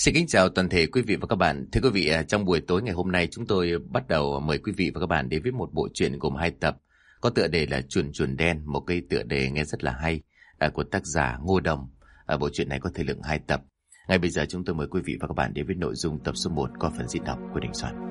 Xin kính chào toàn thể quý vị và các bạn. Thưa quý vị, trong buổi tối ngày hôm nay chúng tôi bắt đầu mời quý vị và các bạn đến với một bộ truyện gồm 2 tập có tựa đề là Chuồn Chuồn Đen, một cái tựa đề nghe rất là hay của tác giả Ngô Đồng. Bộ truyện này có thời lượng 2 tập. Ngay bây giờ chúng tôi mời quý vị và các bạn đến với nội dung tập số 1 qua phần diễn đọc của Đình Soạn.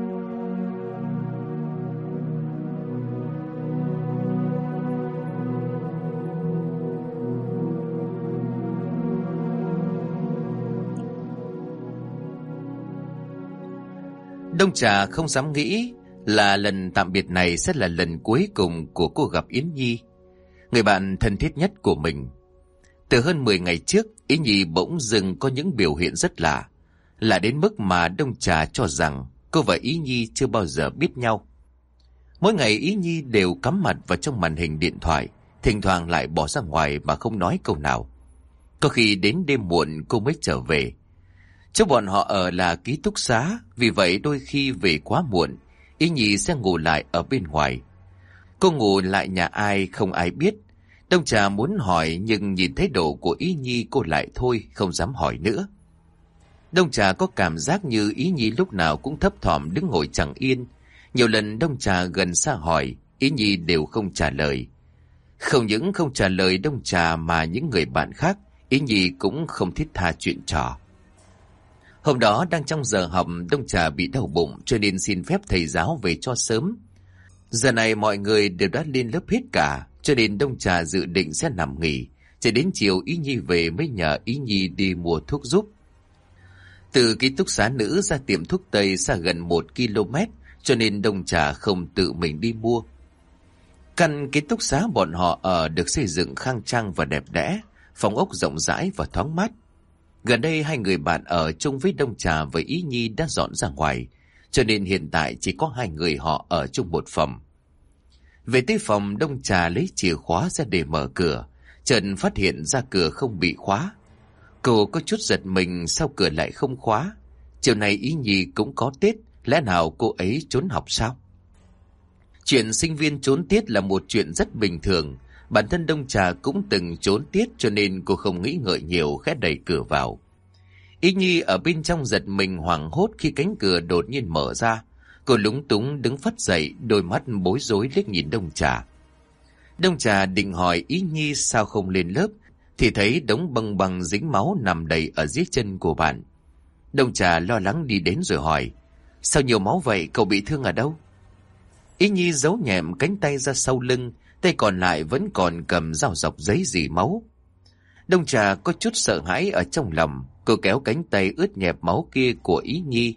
Đông Trà không dám nghĩ là lần tạm biệt này sẽ là lần cuối cùng của cô gặp Yến Nhi, người bạn thân thiết nhất của mình. Từ hơn 10 ngày trước, Yến Nhi bỗng dưng có những biểu hiện rất lạ, lạ đến mức mà Đông Trà cho rằng cô và Yến Nhi chưa bao giờ biết nhau. Mỗi ngày Yến Nhi đều cắm mặt vào trong màn hình điện thoại, thỉnh thoảng lại bỏ ra ngoài mà không nói câu nào. Có khi đến đêm muộn cô mới trở về. Chỗ bọn họ ở là ký túc xá, vì vậy đôi khi về quá muộn, Yến Nhi sẽ ngủ lại ở bên ngoài. Cô ngủ lại nhà ai không ai biết. Đông Trà muốn hỏi nhưng nhìn thấy độ của Yến Nhi cô lại thôi, không dám hỏi nữa. Đông Trà có cảm giác như Yến Nhi lúc nào cũng thấp thỏm đứng ngồi chẳng yên. Nhiều lần Đông Trà gần xa hỏi, Yến Nhi đều không trả lời. Không những không trả lời Đông Trà mà những người bạn khác, Yến Nhi cũng không thiết tha chuyện trò. Hôm đó đang trong giờ học, Đông Trà bị đau bụng cho nên xin phép thầy giáo về cho sớm. Giờ này mọi người đều đã lên lớp hết cả, cho nên Đông Trà dự định sẽ nằm nghỉ. Chỉ đến chiều Ý Nhi về mới nhờ Ý Nhi đi mua thuốc giúp. Từ ký túc xá nữ ra tiệm thuốc Tây xa gần 1 km, cho nên Đông Trà không tự mình đi mua. Căn ký túc xá bọn họ ở được xây dựng khang trang và đẹp đẽ, phòng ốc rộng rãi và thoáng mát. Gần đây hai người bạn ở chung với Đông Trà với Ý Nhi đã dọn ra ngoài, cho nên hiện tại chỉ có hai người họ ở chung một phòng. Về tới phòng, Đông Trà lấy chìa khóa ra để mở cửa, chợt phát hiện ra cửa không bị khóa. Cô có chút giật mình sao cửa lại không khóa. Chiều nay Ý Nhi cũng có tiết, lẽ nào cô ấy trốn học sao? Chuyện sinh viên trốn tiết là một chuyện rất bình thường. Bản thân Đông Trà cũng từng trốn tiết cho nên cô không nghĩ ngợi nhiều, khẽ đẩy cửa vào. Ý Nhi ở bên trong giật mình hoảng hốt khi cánh cửa đột nhiên mở ra. Cô lúng túng đứng phắt dậy, đôi mắt bối rối liếc nhìn Đông Trà. Đông Trà định hỏi Ý Nhi sao không lên lớp, thì thấy đống băng băng dính máu nằm đầy ở dưới chân của bạn. Đông Trà lo lắng đi đến rồi hỏi, sao nhiều máu vậy, cậu bị thương ở đâu? Ý Nhi giấu nhẹm cánh tay ra sau lưng, tay còn lại vẫn còn cầm dao dọc giấy rỉ máu. Đông Trà có chút sợ hãi ở trong lòng, cô kéo cánh tay ướt nhẹp máu kia của Ý Nhi.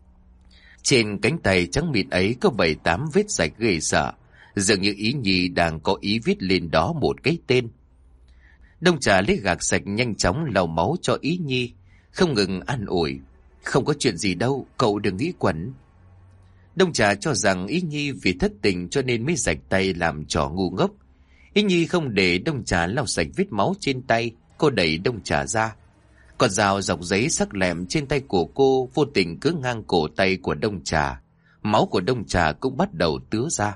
Trên cánh tay trắng mịn ấy có 7-8 vết rạch ghê sợ, dường như Ý Nhi đang có ý viết lên đó một cái tên. Đông Trà lấy gạc sạch nhanh chóng lau máu cho Ý Nhi, không ngừng an ủi, không có chuyện gì đâu, cậu đừng nghĩ quẩn. Đông Trà cho rằng Ý Nhi vì thất tình cho nên mới rạch tay làm trò ngu ngốc. Ý Nhi không để Đông Trà lau sạch vết máu trên tay, cô đẩy Đông Trà ra. Con dao dọc giấy sắc lẹm trên tay của cô vô tình cứ ngang cổ tay của Đông Trà. Máu của Đông Trà cũng bắt đầu tứa ra.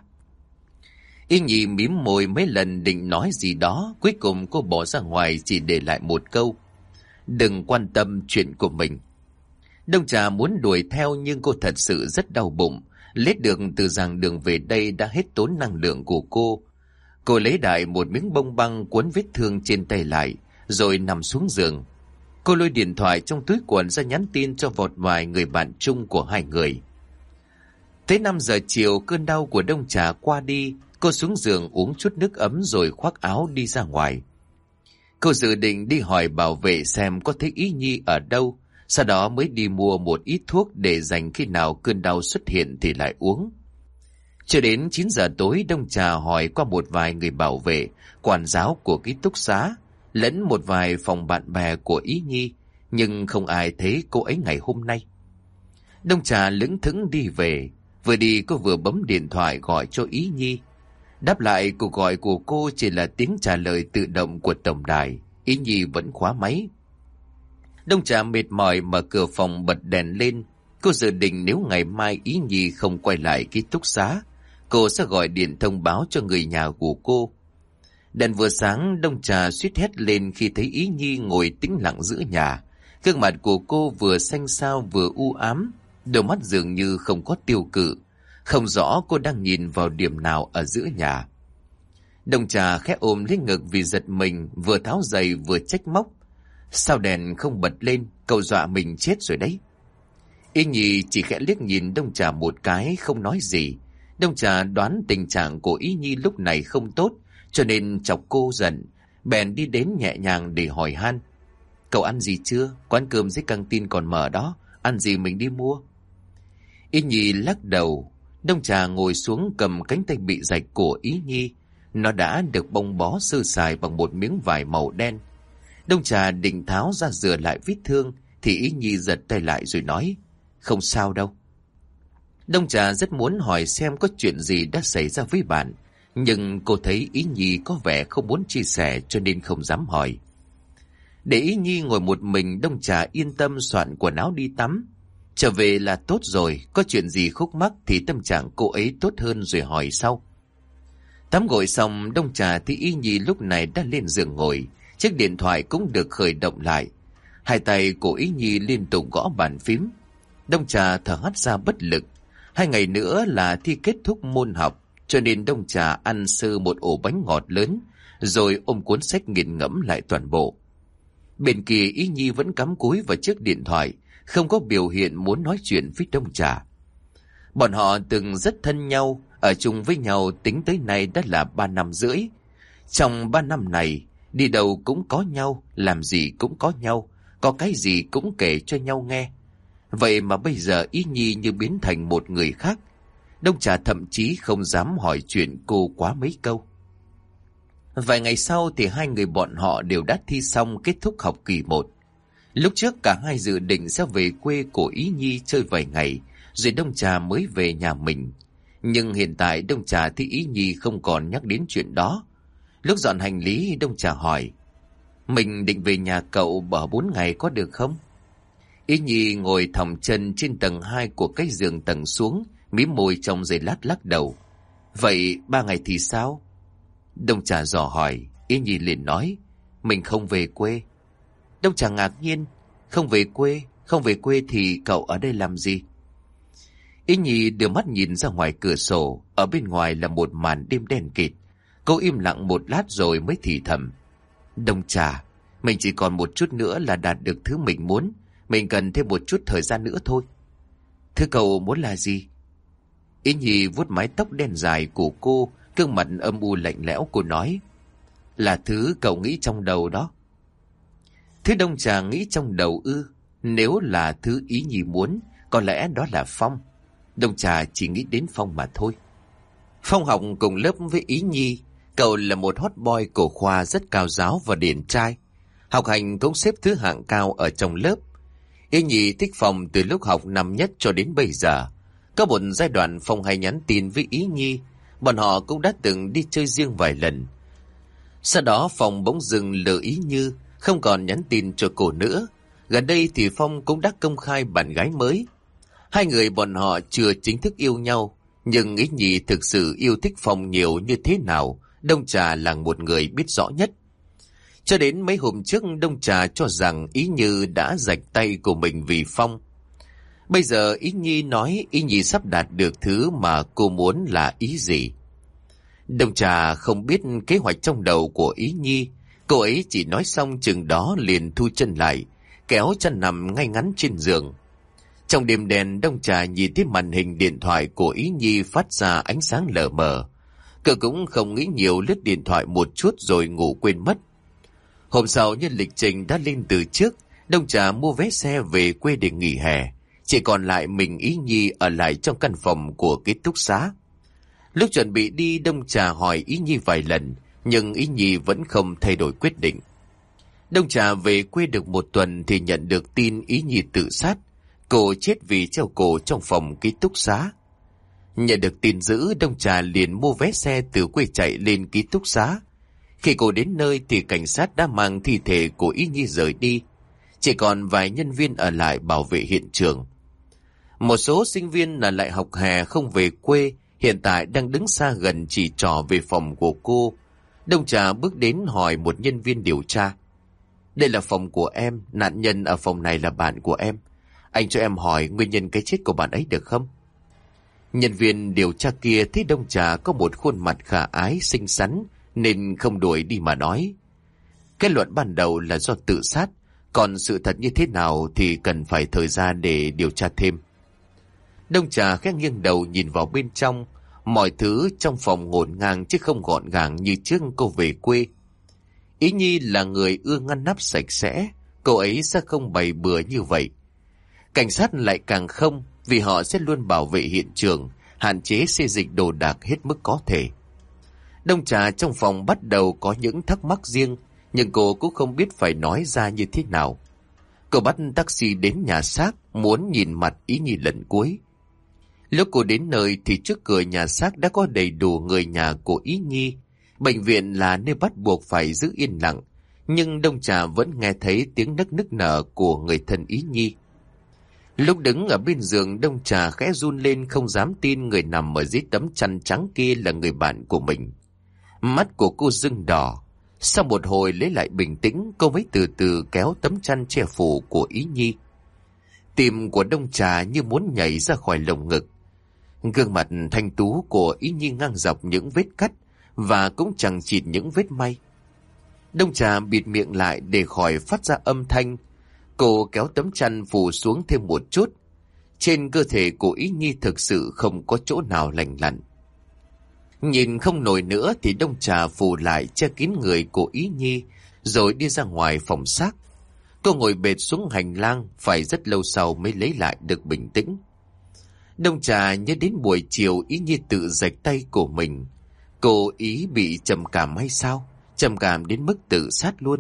Ý Nhi mím môi mấy lần định nói gì đó, cuối cùng cô bỏ ra ngoài chỉ để lại một câu, đừng quan tâm chuyện của mình. Đông Trà muốn đuổi theo nhưng cô thật sự rất đau bụng. Lết được từ giảng đường về đây đã hết tốn năng lượng của cô. Cô lấy đại một miếng bông băng cuốn vết thương trên tay lại, rồi nằm xuống giường. Cô lôi điện thoại trong túi quần ra nhắn tin cho một vài người bạn chung của hai người. Tới 5 giờ chiều, cơn đau của Đông Trà qua đi, cô xuống giường uống chút nước ấm rồi khoác áo đi ra ngoài. Cô dự định đi hỏi bảo vệ xem có thấy Ý Nhi ở đâu, sau đó mới đi mua một ít thuốc để dành khi nào cơn đau xuất hiện thì lại uống. Cho đến 9 giờ tối, Đông Trà hỏi qua một vài người bảo vệ, quản giáo của ký túc xá, lẫn một vài phòng bạn bè của Ý Nhi, nhưng không ai thấy cô ấy ngày hôm nay. Đông Trà lững thững đi về, vừa đi cô vừa bấm điện thoại gọi cho Ý Nhi. Đáp lại cuộc gọi của cô chỉ là tiếng trả lời tự động của tổng đài. Ý Nhi vẫn khóa máy. Đông Trà mệt mỏi mở cửa phòng bật đèn lên. Cô dự định nếu ngày mai Ý Nhi không quay lại ký túc xá, cô sẽ gọi điện thông báo cho người nhà của cô. Đèn vừa sáng, Đông Trà suýt hét lên khi thấy Ý Nhi ngồi tĩnh lặng giữa nhà. Gương mặt của cô vừa xanh xao vừa u ám, đôi mắt dường như không có tiêu cự, không rõ cô đang nhìn vào điểm nào ở giữa nhà. Đông Trà khẽ ôm lấy ngực vì giật mình, vừa tháo giày vừa trách móc. Sao đèn không bật lên, cậu dọa mình chết rồi đấy. Ý Nhi chỉ khẽ liếc nhìn Đông Trà một cái, không nói gì. Đông Trà đoán tình trạng của Ý Nhi lúc này không tốt, cho nên chọc cô giận, bèn đi đến nhẹ nhàng để hỏi han. Cậu ăn gì chưa? Quán cơm dưới căng tin còn mở đó, ăn gì mình đi mua. Ý Nhi lắc đầu. Đông Trà ngồi xuống cầm cánh tay bị rạch của Ý Nhi. Nó đã được bông bó sơ sài bằng một miếng vải màu đen. Đông Trà định tháo ra rửa lại vết thương thì Ý Nhi giật tay lại rồi nói, không sao đâu. Đông Trà rất muốn hỏi xem có chuyện gì đã xảy ra với bạn, nhưng cô thấy Ý Nhi có vẻ không muốn chia sẻ cho nên không dám hỏi. Để Ý Nhi ngồi một mình, Đông Trà yên tâm soạn quần áo đi tắm. Trở về là tốt rồi, có chuyện gì khúc mắc thì tâm trạng cô ấy tốt hơn rồi hỏi sau. Tắm gội xong, Đông Trà thì Ý Nhi lúc này đã lên giường ngồi, chiếc điện thoại cũng được khởi động lại. Hai tay của Ý Nhi liên tục gõ bàn phím. Đông Trà thở hắt ra bất lực. 2 ngày nữa là thi kết thúc môn học, cho nên Đông Trà ăn sơ một ổ bánh ngọt lớn, rồi ôm cuốn sách nghiền ngẫm lại toàn bộ. Bên kia Ý Nhi vẫn cắm cúi vào chiếc điện thoại, không có biểu hiện muốn nói chuyện với Đông Trà. Bọn họ từng rất thân nhau, ở chung với nhau tính tới nay đã là 3 năm rưỡi. Trong 3 năm này, đi đâu cũng có nhau, làm gì cũng có nhau, có cái gì cũng kể cho nhau nghe. Vậy mà bây giờ Ý Nhi như biến thành một người khác. Đông Trà thậm chí không dám hỏi chuyện cô quá mấy câu. Vài ngày sau thì hai người bọn họ đều đã thi xong kết thúc học kỳ 1. Lúc trước cả hai dự định sẽ về quê của Ý Nhi chơi vài ngày, rồi Đông Trà mới về nhà mình. Nhưng hiện tại Đông Trà thì Ý Nhi không còn nhắc đến chuyện đó. Lúc dọn hành lý, Đông Trà hỏi, mình định về nhà cậu ở 4 ngày có được không? Ý Nhi ngồi thòng chân trên tầng 2 của cái giường tầng xuống, mím môi trong giây lát lắc đầu. Vậy 3 ngày thì sao? Đông Trà dò hỏi. Ý Nhi liền nói, mình không về quê. Đông Trà ngạc nhiên, không về quê thì cậu ở đây làm gì? Ý Nhi đưa mắt nhìn ra ngoài cửa sổ, ở bên ngoài là một màn đêm đen kịt. Cô im lặng một lát rồi mới thì thầm. Đông Trà, mình chỉ còn một chút nữa là đạt được thứ mình muốn. Mình cần thêm một chút thời gian nữa thôi. Thứ cậu muốn là gì? Ý Nhi vuốt mái tóc đen dài của cô, gương mặt âm u lạnh lẽo. Cô nói, là thứ cậu nghĩ trong đầu đó. Thứ Đông Trà nghĩ trong đầu ư? Nếu là thứ Ý Nhi muốn, có lẽ đó là Phong. Đông Trà chỉ nghĩ đến Phong mà thôi. Phong học cùng lớp với Ý Nhi. Cậu là một hot boy của khoa, rất cao giáo và điển trai. Học hành cũng xếp thứ hạng cao ở trong lớp. Ý Nhi thích Phong từ lúc học năm nhất cho đến bây giờ. Có một giai đoạn Phong hay nhắn tin với Ý Nhi. Bọn họ cũng đã từng đi chơi riêng vài lần. Sau đó Phong bỗng dừng lờ Ý Như, không còn nhắn tin cho cô nữa. Gần đây thì Phong cũng đã công khai bạn gái mới. Hai người bọn họ chưa chính thức yêu nhau, nhưng Ý Nhi thực sự yêu thích Phong nhiều như thế nào, Đông Trà là một người biết rõ nhất. Cho đến mấy hôm trước, Đông Trà cho rằng Ý Như đã rạch tay của mình vì Phong. Bây giờ Ý Nhi nói Ý Nhi sắp đạt được thứ mà cô muốn là ý gì. Đông Trà không biết kế hoạch trong đầu của Ý Nhi. Cô ấy chỉ nói xong chừng đó liền thu chân lại, kéo chân nằm ngay ngắn trên giường. Trong đêm đen, Đông Trà nhìn thấy màn hình điện thoại của Ý Nhi phát ra ánh sáng lờ mờ. Cô cũng không nghĩ nhiều, lướt điện thoại một chút rồi ngủ quên mất. Hôm sau nhân lịch trình đã lên từ trước, Đông Trà mua vé xe về quê để nghỉ hè. Chỉ còn lại mình Ý Nhi ở lại trong căn phòng của ký túc xá. Lúc chuẩn bị đi, Đông Trà hỏi Ý Nhi vài lần, nhưng Ý Nhi vẫn không thay đổi quyết định. Đông Trà về quê được một tuần thì nhận được tin Ý Nhi tự sát. Cô chết vì treo cổ trong phòng ký túc xá. Nhận được tin dữ, Đông Trà liền mua vé xe từ quê chạy lên ký túc xá. Khi cô đến nơi thì cảnh sát đã mang thi thể của Ý Nhi rời đi. Chỉ còn vài nhân viên ở lại bảo vệ hiện trường. Một số sinh viên ở lại học hè không về quê, hiện tại đang đứng xa gần chỉ trỏ về phòng của cô. Đông Trà bước đến hỏi một nhân viên điều tra. Đây là phòng của em, nạn nhân ở phòng này là bạn của em. Anh cho em hỏi nguyên nhân cái chết của bạn ấy được không? Nhân viên điều tra kia thấy Đông Trà có một khuôn mặt khả ái xinh xắn nên không đuổi đi mà nói. Kết luận ban đầu là do tự sát, còn sự thật như thế nào thì cần phải thời gian để điều tra thêm. Đông Trà khẽ nghiêng đầu nhìn vào bên trong. Mọi thứ trong phòng ngổn ngang chứ không gọn gàng như trước cô về quê. Ý Nhi là người ưa ngăn nắp sạch sẽ, cô ấy sẽ không bày bừa như vậy. Cảnh sát lại càng không, vì họ sẽ luôn bảo vệ hiện trường, hạn chế xê dịch đồ đạc hết mức có thể. Đông Trà trong phòng bắt đầu có những thắc mắc riêng, nhưng cô cũng không biết phải nói ra như thế nào. Cô bắt taxi đến nhà xác, muốn nhìn mặt Ý Nhi lần cuối. Lúc cô đến nơi thì trước cửa nhà xác đã có đầy đủ người nhà của Ý Nhi. Bệnh viện là nơi bắt buộc phải giữ yên lặng, nhưng Đông Trà vẫn nghe thấy tiếng nức nở của người thân Ý Nhi. Lúc đứng ở bên giường, Đông Trà khẽ run lên, không dám tin người nằm ở dưới tấm chăn trắng kia là người bạn của mình. Mắt của cô sưng đỏ. Sau một hồi lấy lại bình tĩnh, cô mới từ từ kéo tấm chăn che phủ của Ý Nhi. Tim của Đông Trà như muốn nhảy ra khỏi lồng ngực. Gương mặt thanh tú của Ý Nhi ngang dọc những vết cắt và cũng chẳng chịt những vết may. Đông Trà bịt miệng lại để khỏi phát ra âm thanh. Cô kéo tấm chăn phủ xuống thêm một chút. Trên cơ thể của Ý Nhi thực sự không có chỗ nào lành lặn. Nhìn không nổi nữa thì Đông Trà phủ lại che kín người của Ý Nhi, rồi đi ra ngoài phòng xác. Cô ngồi bệt xuống hành lang, phải rất lâu sau mới lấy lại được bình tĩnh. Đông Trà nhớ đến buổi chiều Ý Nhi tự rạch tay của mình. Cô Ý bị trầm cảm hay sao? Trầm cảm đến mức tự sát luôn.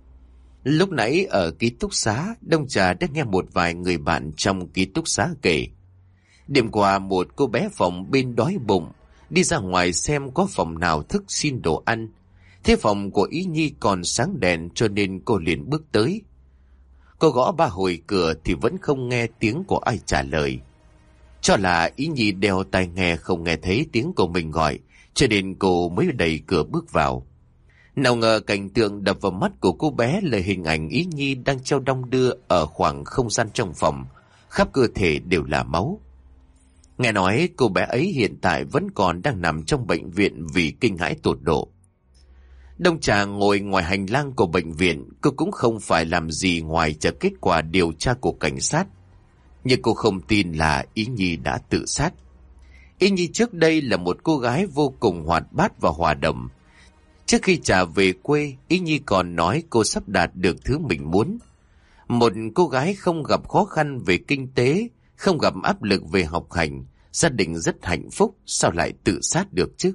Lúc nãy ở ký túc xá, Đông Trà đã nghe một vài người bạn trong ký túc xá kể. Đêm qua một cô bé phòng bên đói bụng, đi ra ngoài xem có phòng nào thức xin đồ ăn. Thế phòng của Ý Nhi còn sáng đèn cho nên cô liền bước tới. Cô gõ 3 hồi cửa thì vẫn không nghe tiếng của ai trả lời. Cho là Ý Nhi đeo tai nghe không nghe thấy tiếng của mình gọi, cho nên cô mới đẩy cửa bước vào. Nào ngờ cảnh tượng đập vào mắt của cô bé là hình ảnh Ý Nhi đang treo đong đưa ở khoảng không gian trong phòng, khắp cơ thể đều là máu. Nghe nói cô bé ấy hiện tại vẫn còn đang nằm trong bệnh viện vì kinh hãi tột độ. Đông Trà ngồi ngoài hành lang của bệnh viện, cô cũng không phải làm gì ngoài chờ kết quả điều tra của cảnh sát. Nhưng cô không tin là Ý Nhi đã tự sát. Ý Nhi trước đây là một cô gái vô cùng hoạt bát và hòa đồng. Trước khi trả về quê, Ý Nhi còn nói cô sắp đạt được thứ mình muốn. Một cô gái không gặp khó khăn về kinh tế, không gặp áp lực về học hành, gia đình rất hạnh phúc, sao lại tự sát được chứ?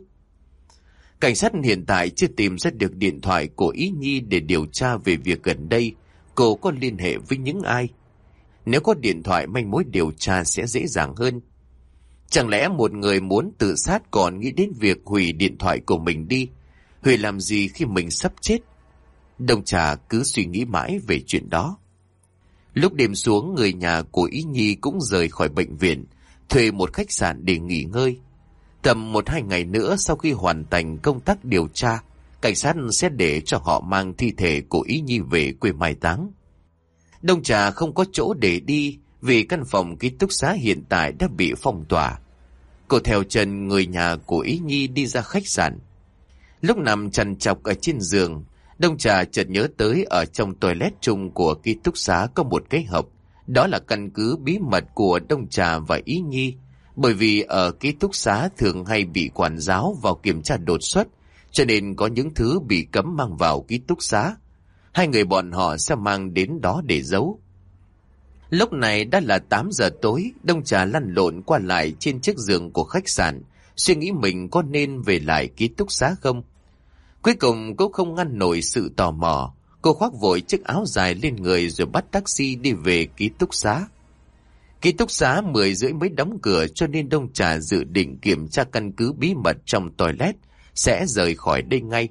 Cảnh sát hiện tại chưa tìm ra được điện thoại của Ý Nhi để điều tra về việc gần đây cô có liên hệ với những ai. Nếu có điện thoại, manh mối điều tra sẽ dễ dàng hơn. Chẳng lẽ một người muốn tự sát còn nghĩ đến việc hủy điện thoại của mình đi? Hủy làm gì khi mình sắp chết? Đông Trà cứ suy nghĩ mãi về chuyện đó. Lúc đêm xuống, người nhà của Ý Nhi cũng rời khỏi bệnh viện, thuê một khách sạn để nghỉ ngơi. Tầm 1-2 ngày nữa sau khi hoàn thành công tác điều tra, cảnh sát sẽ để cho họ mang thi thể của Ý Nhi về quê mai táng. Đông Trà không có chỗ để đi vì căn phòng ký túc xá hiện tại đã bị phong tỏa. Cô theo chân người nhà của Ý Nhi đi ra khách sạn. Lúc nằm trằn trọc ở trên giường, Đông Trà chợt nhớ tới ở trong toilet chung của ký túc xá có một cái hộp. Đó là căn cứ bí mật của Đông Trà và Ý Nhi. Bởi vì ở ký túc xá thường hay bị quản giáo vào kiểm tra đột xuất, cho nên có những thứ bị cấm mang vào ký túc xá. Hai người bọn họ sẽ mang đến đó để giấu. Lúc này đã là 8 giờ tối, Đông Trà lăn lộn qua lại trên chiếc giường của khách sạn, suy nghĩ mình có nên về lại ký túc xá không. Cuối cùng cô không ngăn nổi sự tò mò, cô khoác vội chiếc áo dài lên người rồi bắt taxi đi về ký túc xá. Ký túc xá 10:30 mới đóng cửa, cho nên Đông Trà dự định kiểm tra căn cứ bí mật trong toilet, sẽ rời khỏi đây ngay.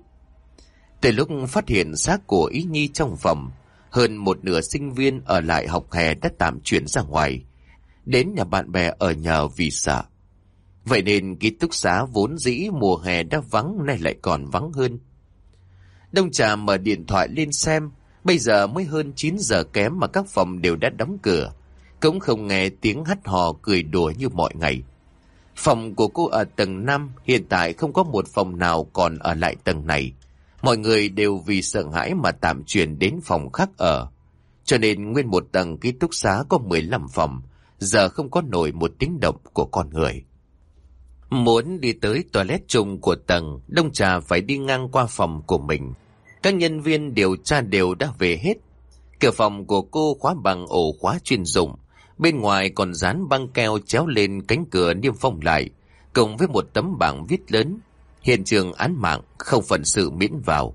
Từ lúc phát hiện xác của Ý Nhi trong phòng, hơn một nửa sinh viên ở lại học hè đã tạm chuyển ra ngoài, đến nhà bạn bè ở nhờ vì sợ. Vậy nên ký túc xá vốn dĩ mùa hè đã vắng, nay lại còn vắng hơn. Đông Trà mở điện thoại lên xem, Bây giờ mới hơn 9 giờ kém mà các phòng đều đã đóng cửa. Cũng không nghe tiếng hắt hò cười đùa như mọi ngày. Phòng của cô ở tầng 5, hiện tại không có một phòng nào còn ở lại tầng này. Mọi người đều vì sợ hãi mà tạm chuyển đến phòng khác ở. Cho nên nguyên một tầng ký túc xá có 15 phòng, giờ không có nổi một tiếng động của con người. Muốn đi tới toilet chung của tầng, Đông Trà phải đi ngang qua phòng của mình. Các nhân viên điều tra đều đã về hết. Cửa phòng của cô khóa bằng ổ khóa chuyên dụng. Bên ngoài còn dán băng keo chéo lên cánh cửa niêm phong lại, cùng với một tấm bảng viết lớn: hiện trường án mạng, không phận sự miễn vào.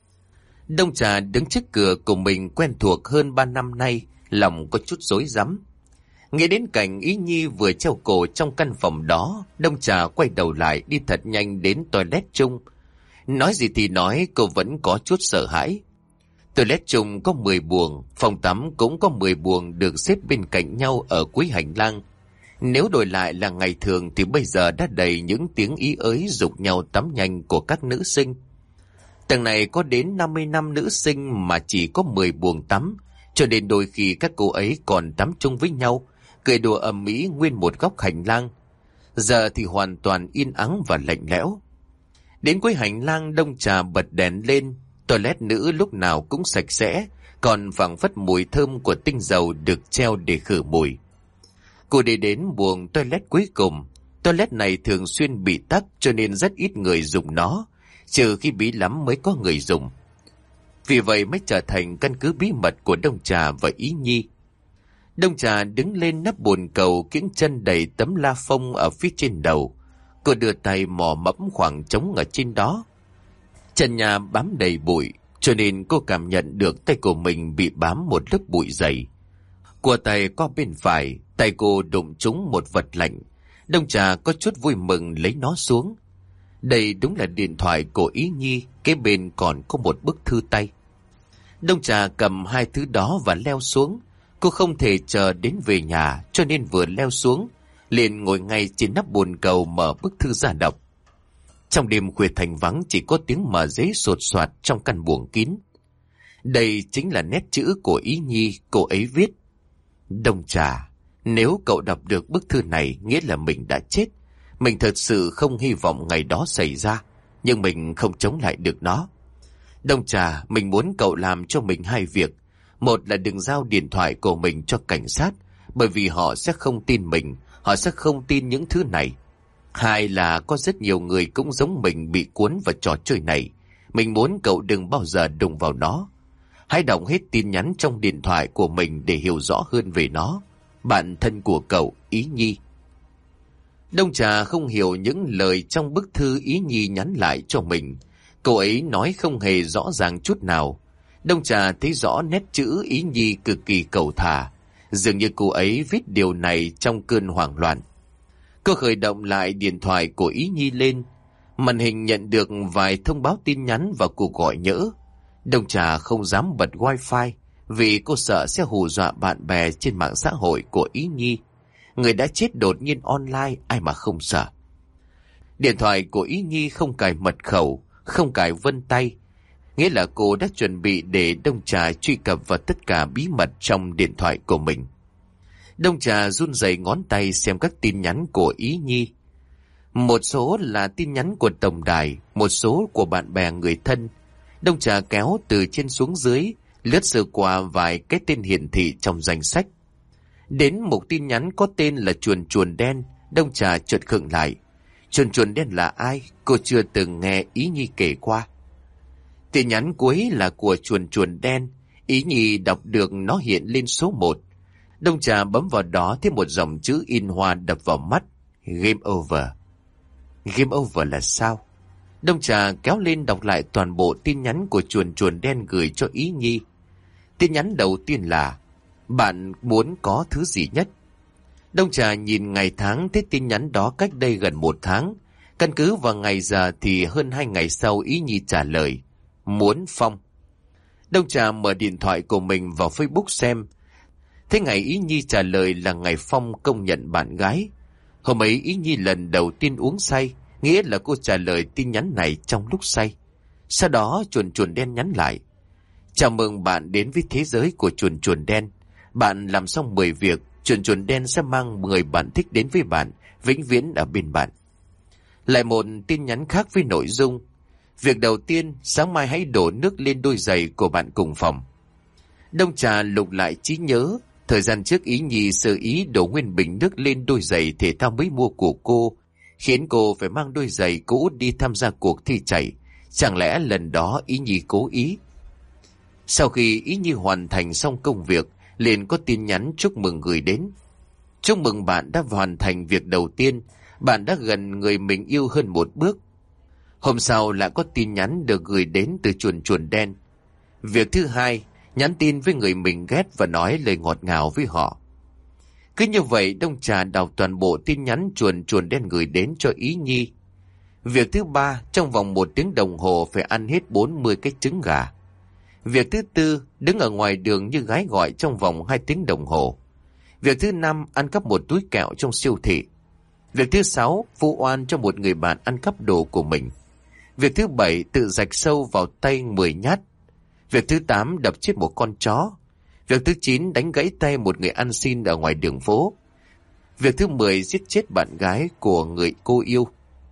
Đông Trà đứng trước cửa của mình quen thuộc hơn 3 năm nay, lòng có chút rối rắm. Nghĩ đến cảnh Ý Nhi vừa treo cổ trong căn phòng đó, Đông Trà quay đầu lại đi thật nhanh đến toilet chung. Nói gì thì nói, cô vẫn có chút sợ hãi. Toilet chung có 10 buồng, phòng tắm cũng có 10 buồng được xếp bên cạnh nhau ở cuối hành lang. Nếu đổi lại là ngày thường thì bây giờ đã đầy những tiếng ý ới giục nhau tắm nhanh của các nữ sinh. Tầng này có đến 50 năm nữ sinh mà chỉ có 10 buồng tắm, cho nên đôi khi các cô ấy còn tắm chung với nhau, cười đùa ầm ĩ nguyên một góc hành lang. Giờ thì hoàn toàn yên ắng và lạnh lẽo. Đến cuối hành lang, Đông Trà bật đèn lên. Toilet nữ lúc nào cũng sạch sẽ, còn phảng phất mùi thơm của tinh dầu được treo để khử mùi. Cô đi đến buồng toilet cuối cùng. Toilet này thường xuyên bị tắc cho nên rất ít người dùng nó, trừ khi bí lắm mới có người dùng. Vì vậy mới trở thành căn cứ bí mật của Đông Trà và Ý Nhi. Đông Trà đứng lên nắp bồn cầu, kiễng chân đầy tấm la phông ở phía trên đầu. Cô đưa tay mò mẫm khoảng trống ở trên đó. Trần nhà bám đầy bụi, cho nên cô cảm nhận được tay của mình bị bám một lớp bụi dày. Của tay qua bên phải, tay cô đụng trúng một vật lạnh. Đông Trà có chút vui mừng lấy nó xuống. Đây đúng là điện thoại của Ý Nhi, kế bên còn có một bức thư tay. Đông Trà cầm hai thứ đó và leo xuống. Cô không thể chờ đến về nhà, cho nên vừa leo xuống, liền ngồi ngay trên nắp bồn cầu mở bức thư ra đọc. Trong đêm khuya thành vắng chỉ có tiếng mở giấy sột soạt trong căn buồng kín. Đây chính là nét chữ của Ý Nhi, cô ấy viết: Đông Trà, nếu cậu đọc được bức thư này nghĩa là mình đã chết. Mình thật sự không hy vọng ngày đó xảy ra, nhưng mình không chống lại được nó. Đông Trà, mình muốn cậu làm cho mình hai việc. Một là đừng giao điện thoại của mình cho cảnh sát, bởi vì họ sẽ không tin mình, họ sẽ không tin những thứ này. Hai là có rất nhiều người cũng giống mình bị cuốn vào trò chơi này. Mình muốn cậu đừng bao giờ đụng vào nó. Hãy đọc hết tin nhắn trong điện thoại của mình để hiểu rõ hơn về nó. Bạn thân của cậu, Ý Nhi. Đông Trà không hiểu những lời trong bức thư Ý Nhi nhắn lại cho mình. Cô ấy nói không hề rõ ràng chút nào. Đông Trà thấy rõ nét chữ Ý Nhi cực kỳ cầu thả. Dường như cô ấy viết điều này trong cơn hoảng loạn. Cô khởi động lại điện thoại của Ý Nhi lên. Màn hình nhận được vài thông báo tin nhắn và cuộc gọi nhỡ. Đông Trà không dám bật wifi vì cô sợ sẽ hù dọa bạn bè trên mạng xã hội của Ý Nhi. Người đã chết đột nhiên online, ai mà không sợ. Điện thoại của Ý Nhi không cài mật khẩu, không cài vân tay, nghĩa là cô đã chuẩn bị để Đông Trà truy cập vào tất cả bí mật trong điện thoại của mình. Đông Trà run rẩy ngón tay xem các tin nhắn của Ý Nhi. Một số là tin nhắn của tổng đài, một số của bạn bè người thân. Đông Trà kéo từ trên xuống dưới, lướt sơ qua vài cái tên hiển thị trong danh sách. Đến một tin nhắn có tên là Chuồn Chuồn Đen, Đông Trà chợt khựng lại. Chuồn Chuồn Đen là ai? Cô chưa từng nghe Ý Nhi kể qua. Tin nhắn cuối là của Chuồn Chuồn Đen. Ý Nhi đọc được nó hiện lên số 1. Đông Trà bấm vào đó thấy một dòng chữ in hoa đập vào mắt: Game over. Game over là sao? Đông Trà kéo lên đọc lại toàn bộ tin nhắn của Chuồn Chuồn Đen gửi cho Ý Nhi. Tin nhắn đầu tiên là: bạn muốn có thứ gì nhất? Đông Trà nhìn ngày tháng thấy tin nhắn đó cách đây gần 1 tháng. Căn cứ vào ngày giờ thì hơn 2 ngày sau Ý Nhi trả lời: muốn Phong. Đông Trà mở điện thoại của mình vào Facebook xem. Thế ngày Ý Nhi trả lời là ngày Phong công nhận bạn gái. Hôm ấy Ý Nhi lần đầu tiên uống say, nghĩa là cô trả lời tin nhắn này trong lúc say. Sau đó Chuồn Chuồn Đen nhắn lại: Chào mừng bạn đến với thế giới của chuồn chuồn đen. Bạn làm xong 10 việc, chuồn chuồn đen sẽ mang 10 bạn thích đến với bạn, vĩnh viễn ở bên bạn. Lại một tin nhắn khác với nội dung: việc đầu tiên, sáng mai hãy đổ nước lên đôi giày của bạn cùng phòng. Đông Trà lục lại trí nhớ, thời gian trước Ý Nhi sơ ý đổ nguyên bình nước lên đôi giày thể thao mới mua của cô, khiến cô phải mang đôi giày cũ đi tham gia cuộc thi chạy. Chẳng lẽ lần đó Ý Nhi cố ý? Sau khi Ý Nhi hoàn thành xong công việc, liền có tin nhắn chúc mừng gửi đến. Chúc mừng bạn đã hoàn thành việc đầu tiên, bạn đã gần người mình yêu hơn một bước. Hôm sau lại có tin nhắn được gửi đến từ chuồn chuồn đen. Việc thứ hai, nhắn tin với người mình ghét và nói lời ngọt ngào với họ. Cứ như vậy, Đông Trà đọc toàn bộ tin nhắn chuồn chuồn đen gửi đến cho Ý Nhi. Việc thứ ba, trong vòng 1 tiếng đồng hồ phải ăn hết 40 cái trứng gà. Việc thứ tư, đứng ở ngoài đường như gái gọi trong vòng 2 tiếng đồng hồ. Việc thứ năm, ăn cắp một túi kẹo trong siêu thị. Việc thứ sáu, vu oan cho một người bạn ăn cắp đồ của mình. Việc thứ bảy, tự rạch sâu vào tay 10 nhát. Việc thứ 8, đập chết một con chó. Việc thứ 9, đánh gãy tay một người ăn xin ở ngoài đường phố. Việc thứ 10, giết chết bạn gái của người cô yêu.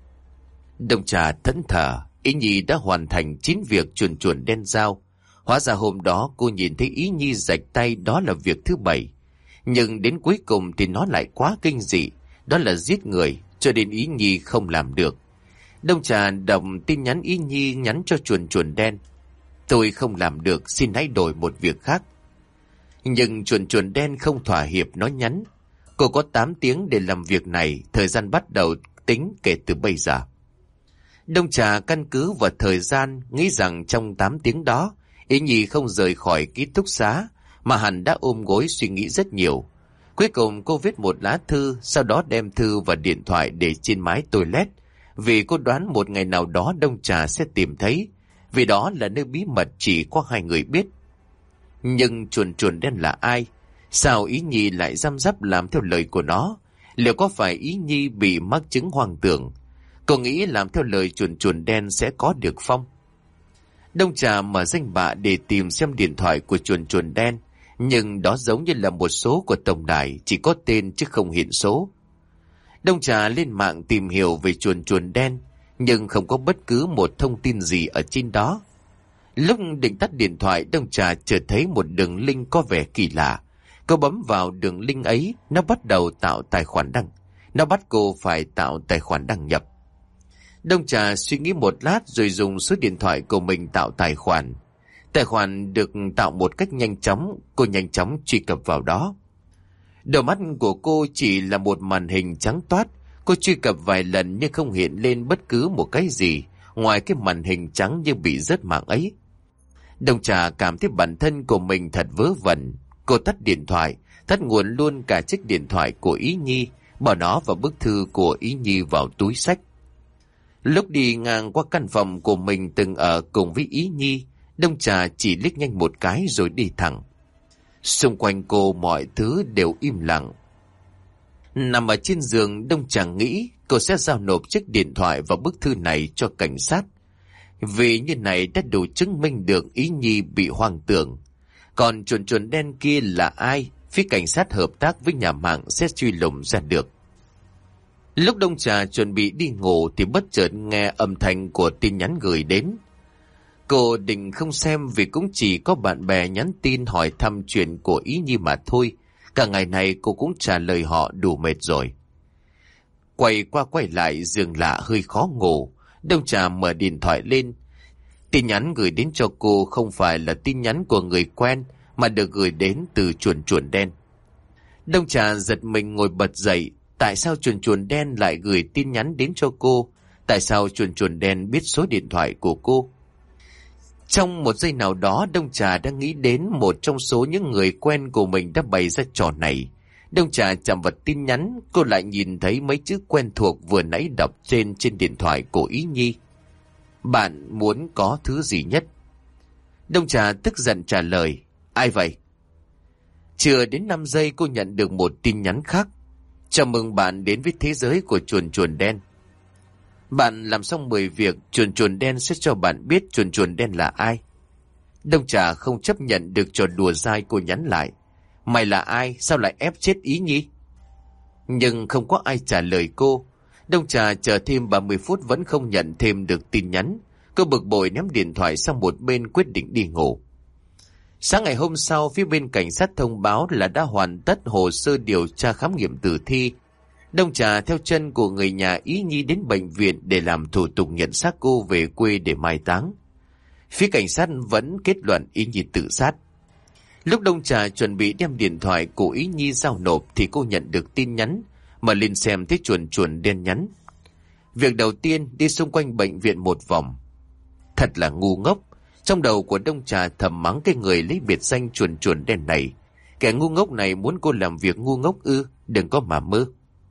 Đông Trà thẫn thờ, Ý Nhi đã hoàn thành 9 việc chuồn chuồn đen giao. Hóa ra hôm đó cô nhìn thấy Ý Nhi rạch tay, đó là việc thứ 7. Nhưng đến cuối cùng thì nó lại quá kinh dị, đó là giết người, cho đến Ý Nhi không làm được. Đông Trà đọc tin nhắn Ý Nhi nhắn cho chuồn chuồn đen: tôi không làm được, xin hãy đổi một việc khác. Nhưng chuồn chuồn đen không thỏa hiệp, nó nhắn: cô có 8 tiếng để làm việc này, thời gian bắt đầu tính kể từ bây giờ. Đông Trà căn cứ vào thời gian, nghĩ rằng trong 8 tiếng đó, Ý Nhi không rời khỏi ký túc xá, mà hẳn đã ôm gối suy nghĩ rất nhiều. Cuối cùng cô viết một lá thư, sau đó đem thư và điện thoại để trên mái toilet, vì cô đoán một ngày nào đó Đông Trà sẽ tìm thấy, vì đó là nơi bí mật chỉ có 2 người biết. Nhưng chuồn chuồn đen là ai? Sao Ý Nhi lại răm rắp làm theo lời của nó? Liệu có phải Ý Nhi bị mắc chứng hoang tưởng? Cô nghĩ làm theo lời chuồn chuồn đen sẽ có được phong. Đông Trà mở danh bạ để tìm xem điện thoại của chuồn chuồn đen, nhưng đó giống như là một số của tổng đài, chỉ có tên chứ không hiện số. Đông Trà lên mạng tìm hiểu về chuồn chuồn đen, nhưng không có bất cứ một thông tin gì ở trên đó. Lúc định tắt điện thoại, Đông Trà chợt thấy một đường link có vẻ kỳ lạ. Cô bấm vào đường link ấy, nó bắt đầu tạo tài khoản đăng. Nó bắt cô phải tạo tài khoản đăng nhập. Đông Trà suy nghĩ một lát rồi dùng số điện thoại của mình tạo tài khoản. Tài khoản được tạo một cách nhanh chóng, cô nhanh chóng truy cập vào đó. Đầu mắt của cô chỉ là một màn hình trắng toát. Cô truy cập vài lần nhưng không hiện lên bất cứ một cái gì ngoài cái màn hình trắng như bị rớt mạng ấy. Đông Trà cảm thấy bản thân của mình thật vớ vẩn. Cô tắt điện thoại, tắt nguồn luôn cả chiếc điện thoại của Ý Nhi, bỏ nó và bức thư của Ý Nhi vào túi xách. Lúc đi ngang qua căn phòng của mình từng ở cùng với Ý Nhi, Đông Trà chỉ liếc nhanh một cái rồi đi thẳng. Xung quanh cô mọi thứ đều im lặng. Nằm ở trên giường, Đông Trà nghĩ cô sẽ giao nộp chiếc điện thoại và bức thư này cho cảnh sát. Vì như này đã đủ chứng minh được Ý Nhi bị hoang tưởng. Còn chuồn chuồn đen kia là ai? Phía cảnh sát hợp tác với nhà mạng sẽ truy lùng ra được. Lúc Đông Trà chuẩn bị đi ngủ thì bất chợt nghe âm thanh của tin nhắn gửi đến. Cô định không xem vì cũng chỉ có bạn bè nhắn tin hỏi thăm chuyện của Ý Nhi mà thôi. Cả ngày này cô cũng trả lời họ đủ mệt rồi. Quay qua quay lại giường lạ hơi khó ngủ. Đông Trà mở điện thoại lên. Tin nhắn gửi đến cho cô không phải là tin nhắn của người quen mà được gửi đến từ chuồn chuồn đen. Đông Trà giật mình ngồi bật dậy. Tại sao chuồn chuồn đen lại gửi tin nhắn đến cho cô? Tại sao chuồn chuồn đen biết số điện thoại của cô? Trong một giây nào đó, Đông Trà đã nghĩ đến một trong số những người quen của mình đã bày ra trò này. Đông Trà chạm vào tin nhắn, cô lại nhìn thấy mấy chữ quen thuộc vừa nãy đọc trên điện thoại của Ý Nhi. Bạn muốn có thứ gì nhất? Đông Trà tức giận trả lời. Ai vậy? Chưa đến 5 giây cô nhận được một tin nhắn khác. Chào mừng bạn đến với thế giới của chuồn chuồn đen. Bạn làm xong 10 việc, chuồn chuồn đen sẽ cho bạn biết chuồn chuồn đen là ai. Đông Trà không chấp nhận được trò đùa dai, cô nhắn lại: Mày là ai? Sao lại ép chết Ý Nhi? Nhưng không có ai trả lời cô. Đông Trà chờ thêm 30 phút vẫn không nhận thêm được tin nhắn. Cô bực bội ném điện thoại sang một bên, quyết định đi ngủ. Sáng ngày hôm sau, phía bên cảnh sát thông báo là đã hoàn tất hồ sơ điều tra khám nghiệm tử thi. Đông Trà theo chân của người nhà Ý Nhi đến bệnh viện để làm thủ tục nhận xác cô về quê để mai táng. Phía cảnh sát vẫn kết luận Ý Nhi tự sát. Lúc Đông Trà chuẩn bị đem điện thoại của Ý Nhi giao nộp thì cô nhận được tin nhắn, mà lên xem thấy chuồn chuồn đen nhắn. Việc đầu tiên, đi xung quanh bệnh viện một vòng. Thật là ngu ngốc. Trong đầu của Đông Trà thầm mắng cái người lấy biệt danh chuồn chuồn đen này. Kẻ ngu ngốc này muốn cô làm việc ngu ngốc ư? Đừng có mà mơ.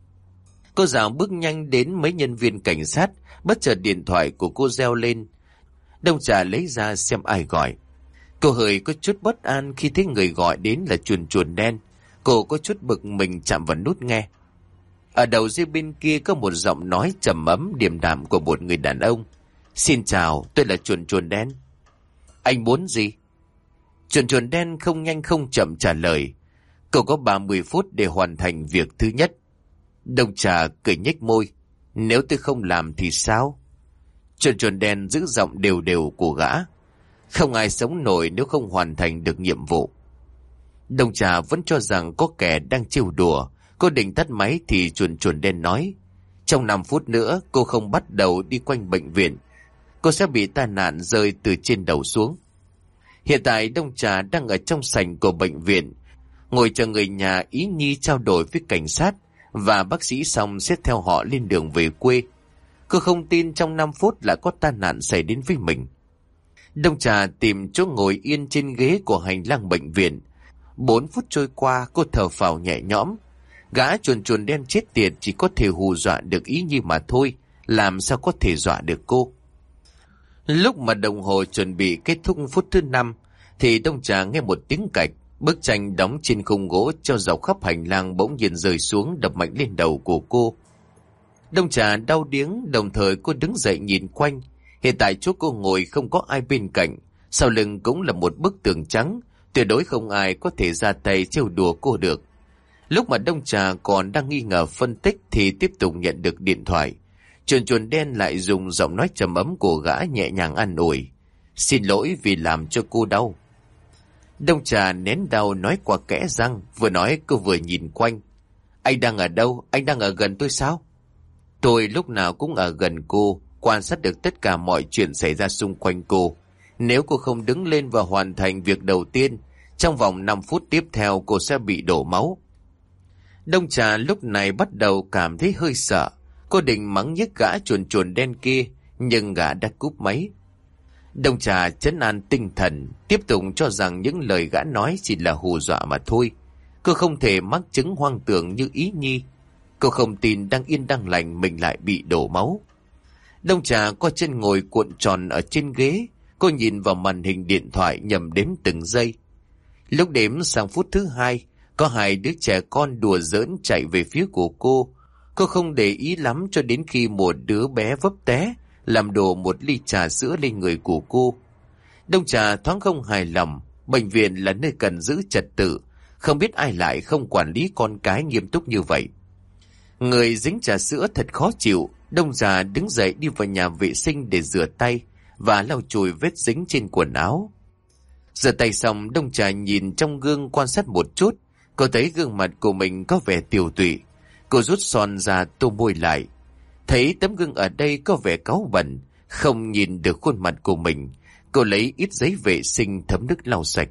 Cô dạo bước nhanh đến mấy nhân viên cảnh sát, bất chợt điện thoại của cô reo lên. Đông Trà lấy ra xem ai gọi. Cô hơi có chút bất an khi thấy người gọi đến là chuồn chuồn đen. Cô có chút bực mình chạm vào nút nghe. Ở đầu dây bên kia có một giọng nói trầm ấm điềm đạm của một người đàn ông. Xin chào, tôi là chuồn chuồn đen. Anh muốn gì? Chuồn chuồn đen không nhanh không chậm trả lời. Cậu có 30 phút để hoàn thành việc thứ nhất. Đông Trà cười nhếch môi. Nếu tôi không làm thì sao? Chuồn chuồn đen giữ giọng đều đều của gã. Không ai sống nổi nếu không hoàn thành được nhiệm vụ. Đông Trà vẫn cho rằng có kẻ đang trêu đùa. Cô định tắt máy thì chuồn chuồn đen nói. Trong 5 phút nữa cô không bắt đầu đi quanh bệnh viện, cô sẽ bị tai nạn rơi từ trên đầu xuống. Hiện tại Đông Trà đang ở trong sảnh của bệnh viện, ngồi chờ người nhà Ý Nhi trao đổi với cảnh sát và bác sĩ xong sẽ theo họ lên đường về quê. Cô không tin trong 5 phút là có tai nạn xảy đến với mình. Đông Trà tìm chỗ ngồi yên trên ghế của hành lang bệnh viện. 4 phút trôi qua, cô thở phào nhẹ nhõm. Gã chuồn chuồn đen chết tiệt chỉ có thể hù dọa được Ý Nhi mà thôi, làm sao có thể dọa được cô. Lúc mà đồng hồ chuẩn bị kết thúc phút thứ 5 thì Đông Trà nghe một tiếng cạch. Bức tranh đóng trên khung gỗ treo dọc khắp hành lang bỗng nhiên rơi xuống, đập mạnh lên đầu của cô. Đông Trà đau điếng, đồng thời cô đứng dậy nhìn quanh. Hiện tại chỗ cô ngồi không có ai bên cạnh, sau lưng cũng là một bức tường trắng, tuyệt đối không ai có thể ra tay trêu đùa cô được. Lúc mà Đông Trà còn đang nghi ngờ phân tích thì tiếp tục nhận được điện thoại. Chuồn chuồn đen lại dùng giọng nói trầm ấm của gã nhẹ nhàng an ủi. Xin lỗi vì làm cho cô đau. Đông Trà nén đau nói qua kẽ răng, vừa nói cô vừa nhìn quanh. Anh đang ở đâu? Anh đang ở gần tôi sao? Tôi lúc nào cũng ở gần cô, quan sát được tất cả mọi chuyện xảy ra xung quanh cô. Nếu cô không đứng lên và hoàn thành việc đầu tiên, trong vòng 5 phút tiếp theo cô sẽ bị đổ máu. Đông Trà lúc này bắt đầu cảm thấy hơi sợ. Cô định mắng nhức gã chuồn chuồn đen kia, nhưng gã đã cúp máy. Đông Trà trấn an tinh thần, tiếp tục cho rằng những lời gã nói chỉ là hù dọa mà thôi. Cô không thể mắc chứng hoang tưởng như Ý Nhi. Cô không tin đang yên đang lành mình lại bị đổ máu. Đông Trà có chân ngồi cuộn tròn ở trên ghế. Cô nhìn vào màn hình điện thoại nhầm đếm từng giây. Lúc đếm sang phút thứ 2, có 2 đứa trẻ con đùa giỡn chạy về phía của cô. Cô không để ý lắm cho đến khi một đứa bé vấp té, làm đổ một ly trà sữa lên người của cô. Đông Trà thoáng không hài lòng. Bệnh viện là nơi cần giữ trật tự, không biết ai lại không quản lý con cái nghiêm túc như vậy. Người dính trà sữa thật khó chịu. Đông Trà đứng dậy đi vào nhà vệ sinh để rửa tay và lau chùi vết dính trên quần áo. Rửa tay xong, Đông Trà nhìn trong gương quan sát một chút. Cô thấy gương mặt của mình có vẻ tiều tụy. Cô rút son ra tô môi lại. Thấy tấm gương ở đây có vẻ cáu bẩn, không nhìn được khuôn mặt của mình. Cô lấy ít giấy vệ sinh thấm nước lau sạch.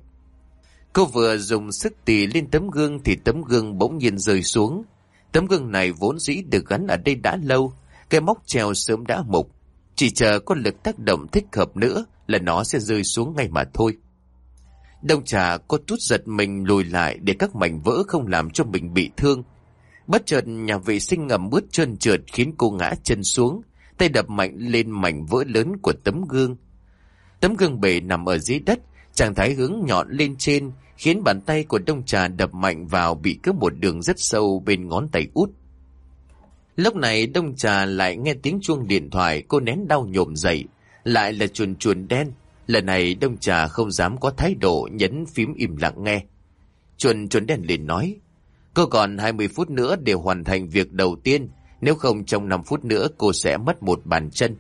Cô vừa dùng sức tì lên tấm gương thì tấm gương bỗng nhiên rơi xuống. Tấm gương này vốn dĩ được gắn ở đây đã lâu, cái móc treo sớm đã mục. Chỉ chờ có lực tác động thích hợp nữa là nó sẽ rơi xuống ngay mà thôi. Đông Trà có chút giật mình lùi lại để các mảnh vỡ không làm cho mình bị thương. Bất chợt nhà vệ sinh ngầm ướt trơn trượt khiến cô ngã chân xuống, tay đập mạnh lên mảnh vỡ lớn của tấm gương. Tấm gương bể nằm ở dưới đất, trạng thái hướng nhọn lên trên khiến bàn tay của Đông Trà đập mạnh vào bị cứa một đường rất sâu bên ngón tay út. Lúc này Đông Trà lại nghe tiếng chuông điện thoại, cô nén đau nhổm dậy. Lại là chuồn chuồn đen. Lần này Đông Trà không dám có thái độ, nhấn phím im lặng nghe. Chuồn chuồn đen liền nói, cô còn 20 phút nữa để hoàn thành việc đầu tiên, nếu không trong 5 phút nữa cô sẽ mất một bàn chân.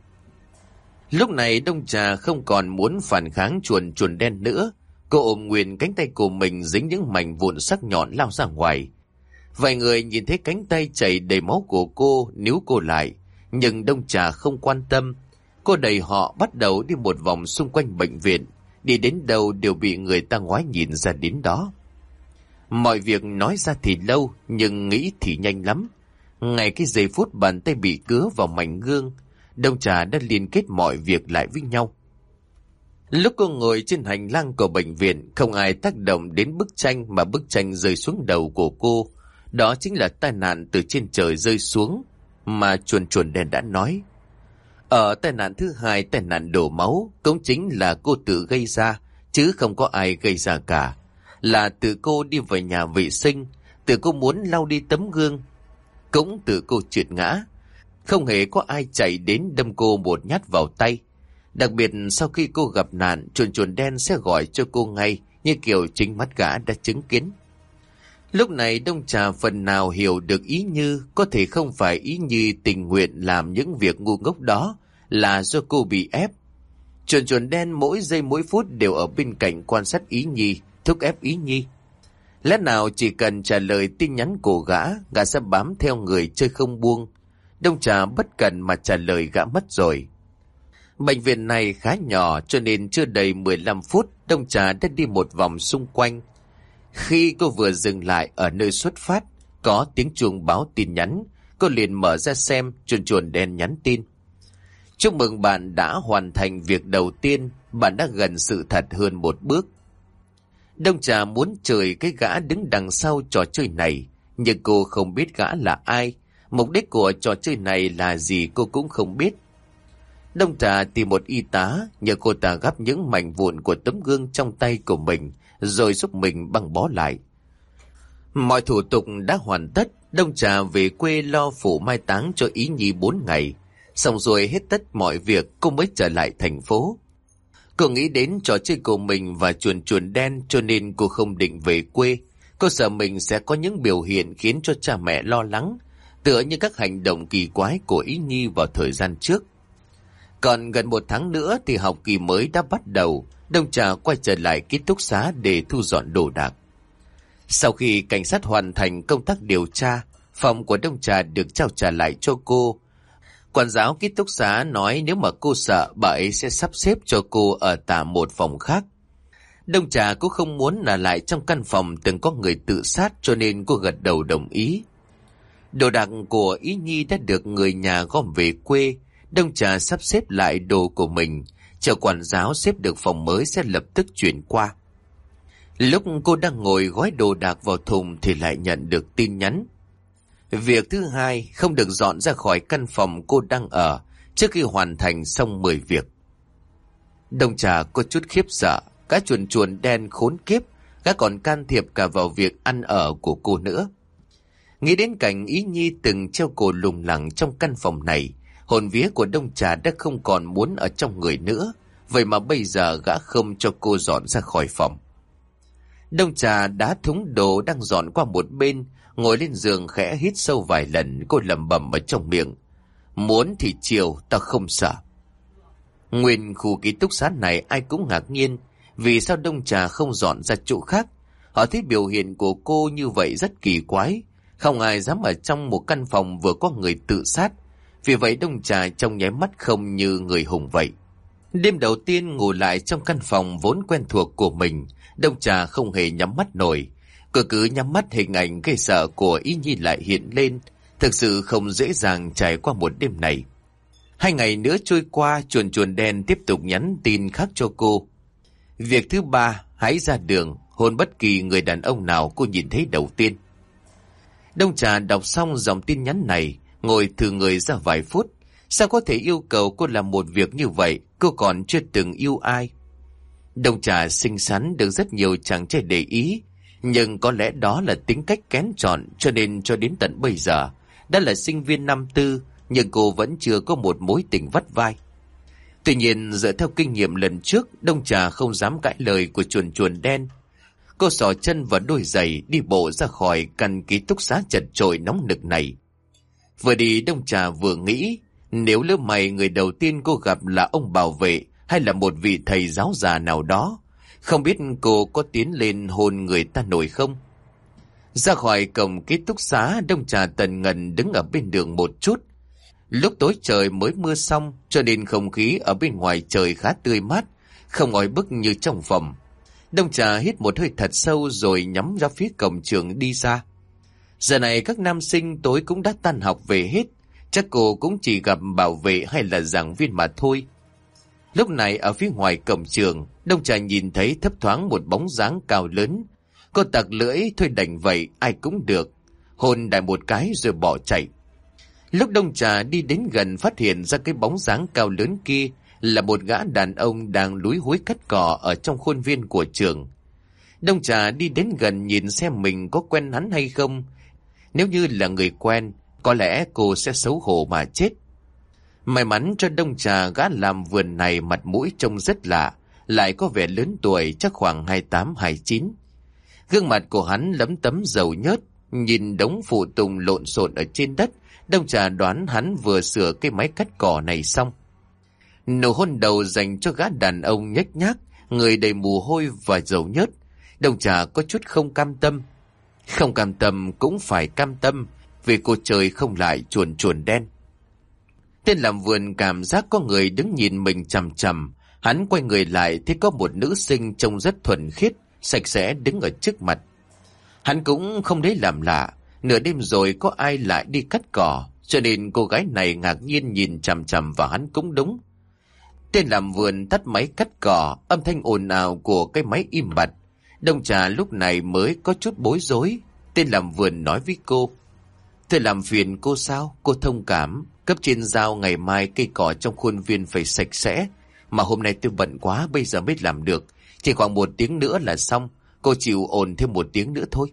Lúc này Đông Trà không còn muốn phản kháng chuồn chuồn đen nữa. Cô ôm nguyên cánh tay của mình dính những mảnh vụn sắc nhọn lao ra ngoài. Vài người nhìn thấy cánh tay chảy đầy máu của cô níu cô lại, nhưng Đông Trà không quan tâm. Cô đẩy họ bắt đầu đi một vòng xung quanh bệnh viện, đi đến đâu đều bị người ta ngoái nhìn ra đến đó. Mọi việc nói ra thì lâu, nhưng nghĩ thì nhanh lắm. Ngay cái giây phút bàn tay bị cứa vào mảnh gương, Đông Trà đã liên kết mọi việc lại với nhau. Lúc cô ngồi trên hành lang của bệnh viện, không ai tác động đến bức tranh mà bức tranh rơi xuống đầu của cô. Đó chính là tai nạn từ trên trời rơi xuống mà chuồn chuồn đen đã nói. Ở tai nạn thứ hai, tai nạn đổ máu, cũng chính là cô tự gây ra, chứ không có ai gây ra cả. Là tự cô đi về nhà vệ sinh, tự cô muốn lau đi tấm gương, cũng tự cô trượt ngã. Không hề có ai chạy đến đâm cô một nhát vào tay. Đặc biệt sau khi cô gặp nạn, chuồn chuồn đen sẽ gọi cho cô ngay, như kiểu chính mắt gã đã chứng kiến. Lúc này Đông Trà phần nào hiểu được ý Như, có thể không phải ý Như tình nguyện làm những việc ngu ngốc đó, là do cô bị ép. Chuồn chuồn đen mỗi giây mỗi phút đều ở bên cạnh quan sát ý Nhi, thúc ép ý Nhi. Lẽ nào chỉ cần trả lời tin nhắn của gã sẽ bám theo người chơi không buông. Đông Trà bất cần mà trả lời gã mất rồi. Bệnh viện này khá nhỏ cho nên chưa đầy 15 phút Đông Trà đã đi một vòng xung quanh. Khi cô vừa dừng lại ở nơi xuất phát, có tiếng chuông báo tin nhắn. Cô liền mở ra xem, chuồn chuồn đen nhắn tin. Chúc mừng bạn đã hoàn thành việc đầu tiên, bạn đã gần sự thật hơn một bước. Đông Trà muốn chửi cái gã đứng đằng sau trò chơi này, nhưng cô không biết gã là ai. Mục đích của trò chơi này là gì cô cũng không biết. Đông Trà tìm một y tá, nhờ cô ta gắp những mảnh vụn của tấm gương trong tay của mình, rồi giúp mình băng bó lại. Mọi thủ tục đã hoàn tất, Đông Trà về quê lo phủ mai táng cho Ý Nhi 4 ngày. Xong rồi hết tất mọi việc, cô mới trở lại thành phố. Cô nghĩ đến trò chơi của mình và chuồn chuồn đen cho nên cô không định về quê. Cô sợ mình sẽ có những biểu hiện khiến cho cha mẹ lo lắng, tựa như các hành động kỳ quái của Ý Nhi vào thời gian trước. Còn gần 1 tháng nữa thì học kỳ mới đã bắt đầu, Đông Trà quay trở lại ký túc xá để thu dọn đồ đạc. Sau khi cảnh sát hoàn thành công tác điều tra, phòng của Đông Trà được trao trả lại cho cô. Quản giáo ký túc xá nói nếu mà cô sợ, bà ấy sẽ sắp xếp cho cô ở tạm một phòng khác. Đông Trà cũng không muốn ở lại trong căn phòng từng có người tự sát, cho nên cô gật đầu đồng ý. Đồ đạc của Ý Nhi đã được người nhà gom về quê. Đông Trà sắp xếp lại đồ của mình, chờ quản giáo xếp được phòng mới sẽ lập tức chuyển qua. Lúc cô đang ngồi gói đồ đạc vào thùng thì lại nhận được tin nhắn. Việc thứ hai, không được dọn ra khỏi căn phòng cô đang ở trước khi hoàn thành xong 10 việc. Đông Trà có chút khiếp sợ, cái chuồn chuồn đen khốn kiếp, gã còn can thiệp cả vào việc ăn ở của cô nữa. Nghĩ đến cảnh Ý Nhi từng treo cổ lủng lẳng trong căn phòng này, hồn vía của Đông Trà đã không còn muốn ở trong người nữa, vậy mà bây giờ gã không cho cô dọn ra khỏi phòng. Đông Trà đá thúng đồ đang dọn qua một bên, ngồi lên giường khẽ hít sâu vài lần, cô lẩm bẩm ở trong miệng. Muốn thì chiều, tao không sợ. Nguyên khu ký túc xá này ai cũng ngạc nhiên, vì sao Đông Trà không dọn ra chỗ khác. Họ thấy biểu hiện của cô như vậy rất kỳ quái, không ai dám ở trong một căn phòng vừa có người tự sát. Vì vậy Đông Trà trông nháy mắt không như người hùng vậy. Đêm đầu tiên ngủ lại trong căn phòng vốn quen thuộc của mình, Đông Trà không hề nhắm mắt nổi. Cô cứ nhắm mắt, hình ảnh gây sợ của Ý Nhi lại hiện lên. Thực sự không dễ dàng trải qua một đêm này. 2 ngày nữa trôi qua, chuồn chuồn đen tiếp tục nhắn tin khác cho cô. Việc thứ 3, hãy ra đường, hôn bất kỳ người đàn ông nào cô nhìn thấy đầu tiên. Đông Trà đọc xong dòng tin nhắn này, ngồi thử người ra vài phút. Sao có thể yêu cầu cô làm một việc như vậy, cô còn chưa từng yêu ai. Đông Trà xinh xắn được rất nhiều chàng trai để ý, nhưng có lẽ đó là tính cách kén chọn, cho nên cho đến tận bây giờ, đã là sinh viên năm tư, nhưng cô vẫn chưa có một mối tình vắt vai. Tuy nhiên dựa theo kinh nghiệm lần trước, Đông Trà không dám cãi lời của chuồn chuồn đen. Cô xỏ chân vào đôi giày đi bộ ra khỏi căn ký túc xá chật chội nóng nực này. Vừa đi Đông Trà vừa nghĩ, nếu lỡ may người đầu tiên cô gặp là ông bảo vệ hay là một vị thầy giáo già nào đó, không biết cô có tiến lên hôn người ta nổi không? Ra khỏi cổng ký túc xá, Đông Trà tần ngần đứng ở bên đường một chút. Lúc tối trời mới mưa xong cho nên không khí ở bên ngoài trời khá tươi mát, không oi bức như trong phòng. Đông Trà hít một hơi thật sâu rồi nhắm ra phía cổng trường đi ra. Giờ này các nam sinh tối cũng đã tan học về hết, chắc cô cũng chỉ gặp bảo vệ hay là giảng viên mà thôi. Lúc này ở phía ngoài cổng trường, Đông Trà nhìn thấy thấp thoáng một bóng dáng cao lớn. Cô tặc lưỡi, thôi đành vậy, ai cũng được. Hôn đại một cái rồi bỏ chạy. Lúc Đông Trà đi đến gần phát hiện ra cái bóng dáng cao lớn kia là một gã đàn ông đang lúi húi cắt cỏ ở trong khuôn viên của trường. Đông Trà đi đến gần nhìn xem mình có quen hắn hay không. Nếu như là người quen, có lẽ cô sẽ xấu hổ mà chết. May mắn cho Đông Trà, gã làm vườn này mặt mũi trông rất lạ, lại có vẻ lớn tuổi, chắc khoảng 28-29. Gương mặt của hắn lấm tấm dầu nhớt, nhìn đống phụ tùng lộn xộn ở trên đất, Đông Trà đoán hắn vừa sửa cái máy cắt cỏ này xong. Nụ hôn đầu dành cho gã đàn ông nhếch nhác, người đầy mồ hôi và dầu nhớt. Đông Trà có chút không cam tâm. Không cam tâm cũng phải cam tâm, vì cô trời không lại chuồn chuồn đen. Tên làm vườn cảm giác có người đứng nhìn mình chằm chằm. Hắn quay người lại thấy có một nữ sinh trông rất thuần khiết, sạch sẽ đứng ở trước mặt. Hắn cũng không lấy làm lạ, nửa đêm rồi có ai lại đi cắt cỏ, cho nên cô gái này ngạc nhiên nhìn chằm chằm vào hắn cũng đúng. Tên làm vườn tắt máy cắt cỏ, âm thanh ồn ào của cái máy im bặt. Đông Trà lúc này mới có chút bối rối. Tên làm vườn nói với cô: "Tôi làm phiền cô sao? Cô thông cảm. Cấp trên giao ngày mai cây cỏ trong khuôn viên phải sạch sẽ. Mà hôm nay tôi bận quá, bây giờ mới làm được. Chỉ khoảng 1 tiếng nữa là xong. Cô chịu ồn thêm 1 tiếng nữa thôi."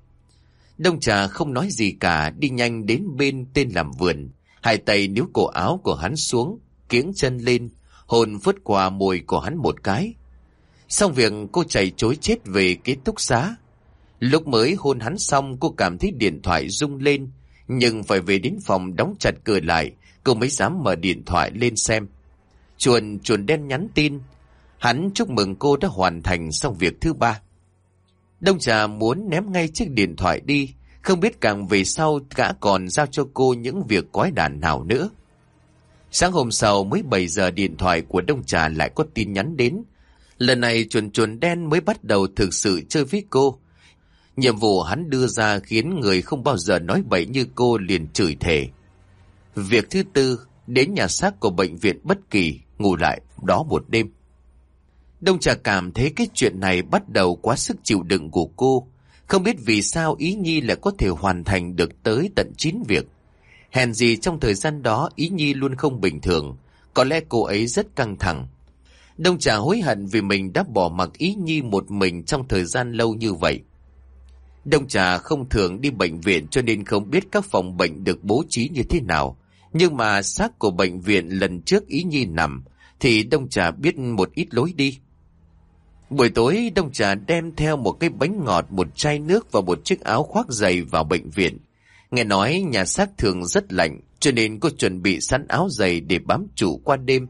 Đông Trà không nói gì cả, đi nhanh đến bên tên làm vườn. Hai tay níu cổ áo của hắn xuống, kiếng chân lên, hôn phớt qua môi của hắn một cái. Xong việc cô chạy trối chết về ký túc xá. Lúc mới hôn hắn xong cô cảm thấy điện thoại rung lên, nhưng phải về đến phòng đóng chặt cửa lại, cô mới dám mở điện thoại lên xem. Chuồn đen nhắn tin, hắn chúc mừng cô đã hoàn thành xong việc thứ 3. Đông Trà muốn ném ngay chiếc điện thoại đi, không biết càng về sau gã còn giao cho cô những việc quái đản nào nữa. Sáng hôm sau mới 7 giờ điện thoại của Đông Trà lại có tin nhắn đến. Lần này chuồn đen mới bắt đầu thực sự chơi với cô. Nhiệm vụ hắn đưa ra khiến người không bao giờ nói bậy như cô liền chửi thề. Việc thứ 4, đến nhà xác của bệnh viện Bất Kỳ, ngủ lại đó một đêm. Đông Trà cảm thấy cái chuyện này bắt đầu quá sức chịu đựng của cô. Không biết vì sao Ý Nhi lại có thể hoàn thành được tới tận 9 việc. Hèn gì trong thời gian đó Ý Nhi luôn không bình thường. Có lẽ cô ấy rất căng thẳng. Đông Trà hối hận vì mình đã bỏ mặc Ý Nhi một mình trong thời gian lâu như vậy. Đông Trà không thường đi bệnh viện cho nên không biết các phòng bệnh được bố trí như thế nào. Nhưng mà xác của bệnh viện lần trước Ý Nhi nằm thì Đông Trà biết một ít lối đi. Buổi tối Đông Trà đem theo một cái bánh ngọt, một chai nước và một chiếc áo khoác dày vào bệnh viện. Nghe nói nhà xác thường rất lạnh cho nên cô chuẩn bị sẵn áo dày để bám trụ qua đêm.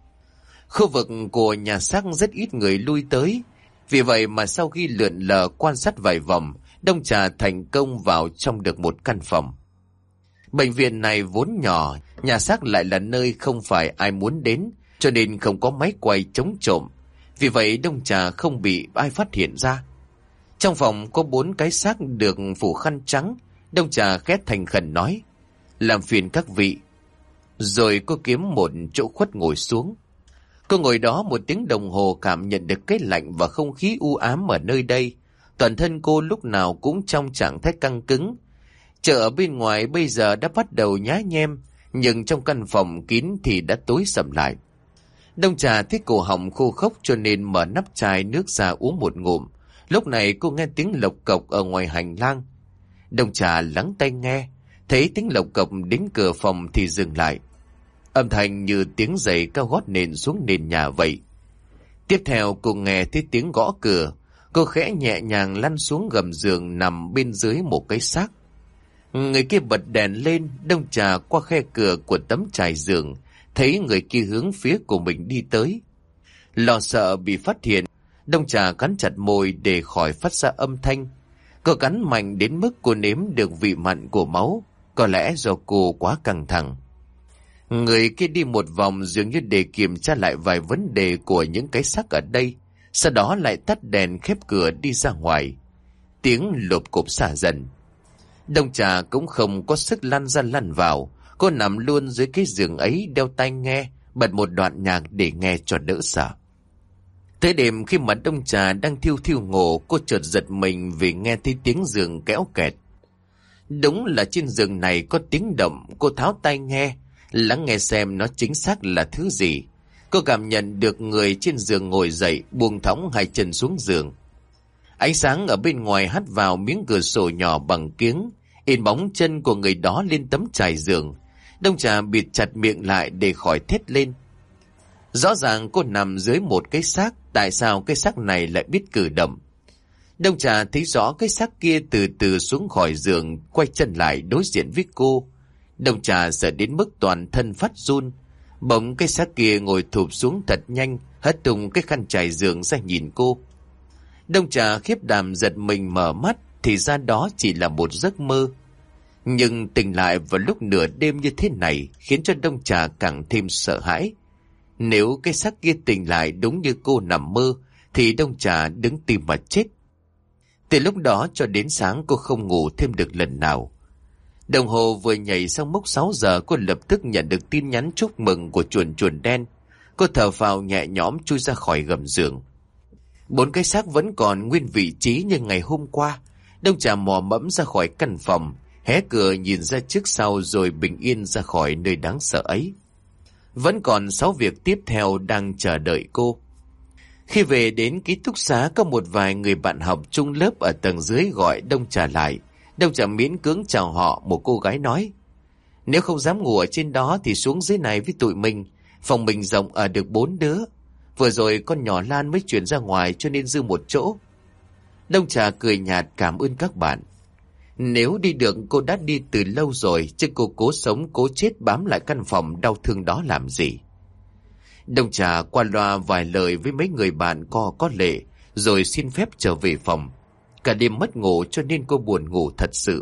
Khu vực của nhà xác rất ít người lui tới. Vì vậy mà sau khi lượn lờ quan sát vài vòng, Đông Trà thành công vào trong được một căn phòng. Bệnh viện này vốn nhỏ, nhà xác lại là nơi không phải ai muốn đến, cho nên không có máy quay chống trộm. Vì vậy Đông Trà không bị ai phát hiện ra. Trong phòng có 4 cái xác được phủ khăn trắng. Đông Trà khét thành khẩn nói: "Làm phiền các vị." Rồi cô kiếm một chỗ khuất ngồi xuống. Cô ngồi đó 1 tiếng đồng hồ, cảm nhận được cái lạnh và không khí u ám ở nơi đây. Toàn thân cô lúc nào cũng trong trạng thái căng cứng. Chợ ở bên ngoài bây giờ đã bắt đầu nhá nhem, nhưng trong căn phòng kín thì đã tối sầm lại. Đông Trà thấy cổ họng khô khốc cho nên mở nắp chai nước ra uống một ngụm. Lúc này cô nghe tiếng lộc cộc ở ngoài hành lang. Đông Trà lắng tai nghe, thấy tiếng lộc cộc đến cửa phòng thì dừng lại. Âm thanh như tiếng giày cao gót nền xuống nền nhà vậy. Tiếp theo cô nghe thấy tiếng gõ cửa. Cô khẽ nhẹ nhàng lăn xuống gầm giường nằm bên dưới một cái xác. Người kia bật đèn lên, Đông Trà qua khe cửa của tấm trải giường, thấy người kia hướng phía của mình đi tới. Lo sợ bị phát hiện, Đông Trà cắn chặt môi để khỏi phát ra âm thanh. Cô cắn mạnh đến mức cô nếm được vị mặn của máu, có lẽ do cô quá căng thẳng. Người kia đi một vòng dường như để kiểm tra lại vài vấn đề của những cái xác ở đây, sau đó lại tắt đèn khép cửa đi ra ngoài. Tiếng lộp cộp xả dần. Đông Trà cũng không có sức lăn ra lăn vào, cô nằm luôn dưới cái giường ấy đeo tai nghe, bật một đoạn nhạc để nghe cho đỡ sợ. Tới đêm khi mà Đông Trà đang thiêu thiêu ngủ, cô chợt giật mình vì nghe thấy tiếng giường kéo kẹt. Đúng là trên giường này có tiếng động. Cô tháo tai nghe, lắng nghe xem nó chính xác là thứ gì. Cô cảm nhận được người trên giường ngồi dậy, buông thõng hai chân xuống giường. Ánh sáng ở bên ngoài hắt vào miếng cửa sổ nhỏ bằng kiếng, in bóng chân của người đó lên tấm trải giường. Đông Trà bịt chặt miệng lại để khỏi thét lên. Rõ ràng cô nằm dưới một cái xác, tại sao cái xác này lại biết cử động? Đông Trà thấy rõ cái xác kia từ từ xuống khỏi giường, quay chân lại đối diện với cô. Đông Trà sợ đến mức toàn thân phát run. Bỗng cái xác kia ngồi thụp xuống thật nhanh, hất tung cái khăn trải giường ra nhìn cô. Đông Trà khiếp đảm giật mình mở mắt, thì ra đó chỉ là một giấc mơ. Nhưng tỉnh lại vào lúc nửa đêm như thế này khiến cho Đông Trà càng thêm sợ hãi. Nếu cái xác kia tỉnh lại đúng như cô nằm mơ, thì Đông Trà đứng tim mà chết. Từ lúc đó cho đến sáng cô không ngủ thêm được lần nào. Đồng hồ vừa nhảy sang mốc 6 giờ, cô lập tức nhận được tin nhắn chúc mừng của chuồn chuồn đen. Cô thở phào nhẹ nhõm chui ra khỏi gầm giường. 4 cái xác vẫn còn nguyên vị trí như ngày hôm qua. Đông Trà mò mẫm ra khỏi căn phòng, hé cửa nhìn ra trước sau rồi bình yên ra khỏi nơi đáng sợ ấy. Vẫn còn 6 việc tiếp theo đang chờ đợi cô. Khi về đến ký túc xá, có một vài người bạn học chung lớp ở tầng dưới gọi Đông Trà lại. Đông Trà miễn cưỡng chào họ. Một cô gái nói: nếu không dám ngủ ở trên đó thì xuống dưới này với tụi mình. Phòng mình rộng ở được 4 đứa. Vừa rồi con nhỏ Lan mới chuyển ra ngoài cho nên dư một chỗ. Đông Trà cười nhạt cảm ơn các bạn. Nếu đi được cô đã đi từ lâu rồi, chứ cô cố sống cố chết bám lại căn phòng đau thương đó làm gì. Đông Trà qua loa vài lời với mấy người bạn có lệ, rồi xin phép trở về phòng. Cả đêm mất ngủ cho nên cô buồn ngủ thật sự.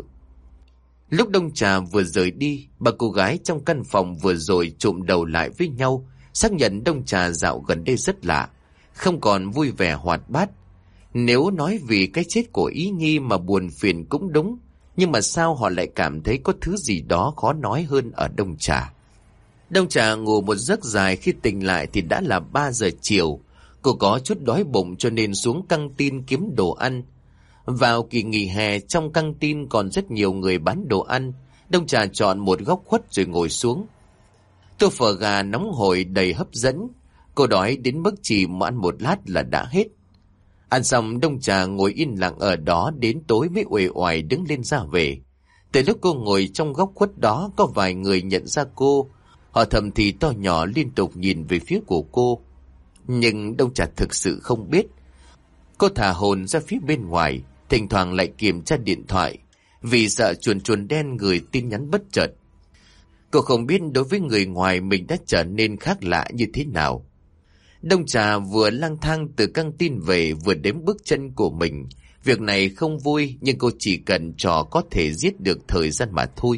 Lúc Đông Trà vừa rời đi, ba cô gái trong căn phòng vừa rồi chụm đầu lại với nhau, xác nhận Đông Trà dạo gần đây rất lạ, không còn vui vẻ hoạt bát. Nếu nói vì cái chết của Ý Nhi mà buồn phiền cũng đúng, nhưng mà sao họ lại cảm thấy có thứ gì đó khó nói hơn ở Đông Trà. Đông Trà ngủ một giấc dài, khi tỉnh lại thì đã là 3 giờ chiều. Cô có chút đói bụng cho nên xuống căng tin kiếm đồ ăn. Vào kỳ nghỉ hè, trong căng tin còn rất nhiều người bán đồ ăn. Đông Trà chọn một góc khuất rồi ngồi xuống. Tô phở gà nóng hổi đầy hấp dẫn. Cô đói đến mức chỉ mà ăn một lát là đã hết. Ăn xong, Đông Trà ngồi yên lặng ở đó đến tối mới uể oải đứng lên ra về. Từ lúc cô ngồi trong góc khuất đó, có vài người nhận ra cô. Họ thầm thì to nhỏ liên tục nhìn về phía của cô. Nhưng Đông Trà thực sự không biết. Cô thả hồn ra phía bên ngoài, thỉnh thoảng lại kiểm tra điện thoại, vì sợ chuồn chuồn đen gửi tin nhắn bất chợt. Cô không biết đối với người ngoài mình đã trở nên khác lạ như thế nào. Đông Trà vừa lang thang từ căng tin về vừa đếm bước chân của mình. Việc này không vui, nhưng cô chỉ cần trò có thể giết được thời gian mà thôi.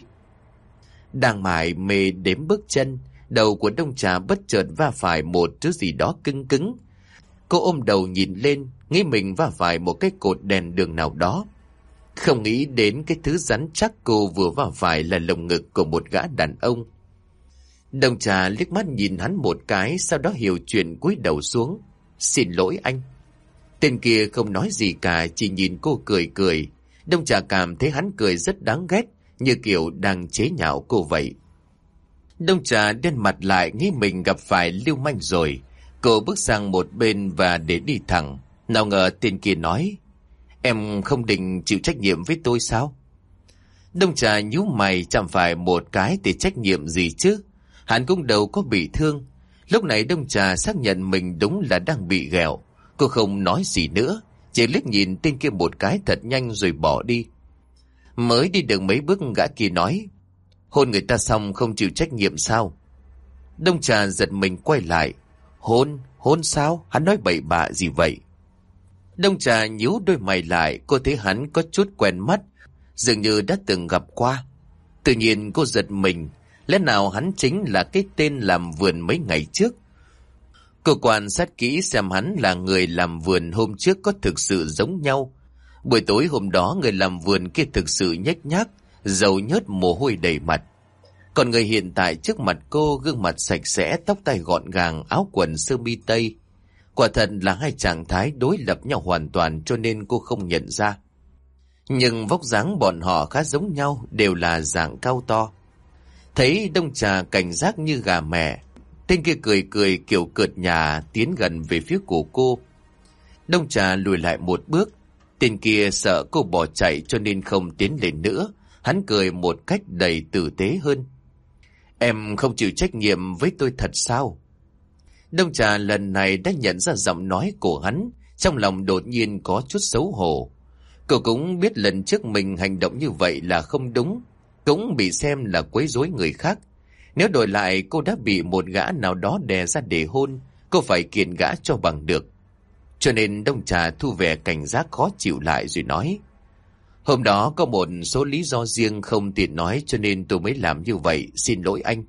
Đang mải mê đếm bước chân, đầu của Đông Trà bất chợt va phải một thứ gì đó cứng cứng. Cô ôm đầu nhìn lên, nghĩ mình va phải một cái cột đèn đường nào đó. Không nghĩ đến cái thứ rắn chắc cô vừa va phải là lồng ngực của một gã đàn ông. Đông Trà liếc mắt nhìn hắn một cái, sau đó hiểu chuyện cúi đầu xuống. Xin lỗi anh. Tên kia không nói gì cả, chỉ nhìn cô cười cười. Đông Trà cảm thấy hắn cười rất đáng ghét, như kiểu đang chế nhạo cô vậy. Đông Trà đen mặt lại, nghĩ mình gặp phải lưu manh rồi. Cô bước sang một bên và để đi thẳng. Nào ngờ tên kia nói: em không định chịu trách nhiệm với tôi sao? Đông Trà nhíu mày, chẳng phải một cái thì trách nhiệm gì chứ? Hắn cũng đâu có bị thương. Lúc này Đông Trà xác nhận mình đúng là đang bị ghẹo. Cô không nói gì nữa, chỉ liếc nhìn tên kia một cái thật nhanh rồi bỏ đi. Mới đi được mấy bước gã kia nói: hôn người ta xong không chịu trách nhiệm sao? Đông Trà giật mình quay lại. Hôn sao? Hắn nói bậy bạ gì vậy? Đông Trà nhíu đôi mày lại, cô thấy hắn có chút quen mắt, dường như đã từng gặp qua. Tự nhiên cô giật mình, lẽ nào hắn chính là cái tên làm vườn mấy ngày trước? Cô quan sát kỹ xem hắn là người làm vườn hôm trước có thực sự giống nhau. Buổi tối hôm đó người làm vườn kia thực sự nhếch nhác, dầu nhớt mồ hôi đầy mặt. Còn người hiện tại trước mặt cô, gương mặt sạch sẽ, tóc tai gọn gàng, áo quần sơ mi tây. Quả thật là hai trạng thái đối lập nhau hoàn toàn, cho nên cô không nhận ra. Nhưng vóc dáng bọn họ khá giống nhau, đều là dạng cao to. Thấy Đông Trà cảnh giác như gà mẹ, tên kia cười cười kiểu cợt nhả tiến gần về phía của cô. Đông Trà lùi lại một bước. Tên kia sợ cô bỏ chạy cho nên không tiến lên nữa. Hắn cười một cách đầy tử tế hơn. Em không chịu trách nhiệm với tôi thật sao? Đông Trà lần này đã nhận ra giọng nói của hắn, trong lòng đột nhiên có chút xấu hổ. Cô cũng biết lần trước mình hành động như vậy là không đúng, cũng bị xem là quấy rối người khác. Nếu đổi lại cô đã bị một gã nào đó đè ra để hôn, cô phải kiện gã cho bằng được. Cho nên Đông Trà thu vẻ cảnh giác khó chịu lại rồi nói: hôm đó có một số lý do riêng không tiện nói cho nên tôi mới làm như vậy, xin lỗi anh.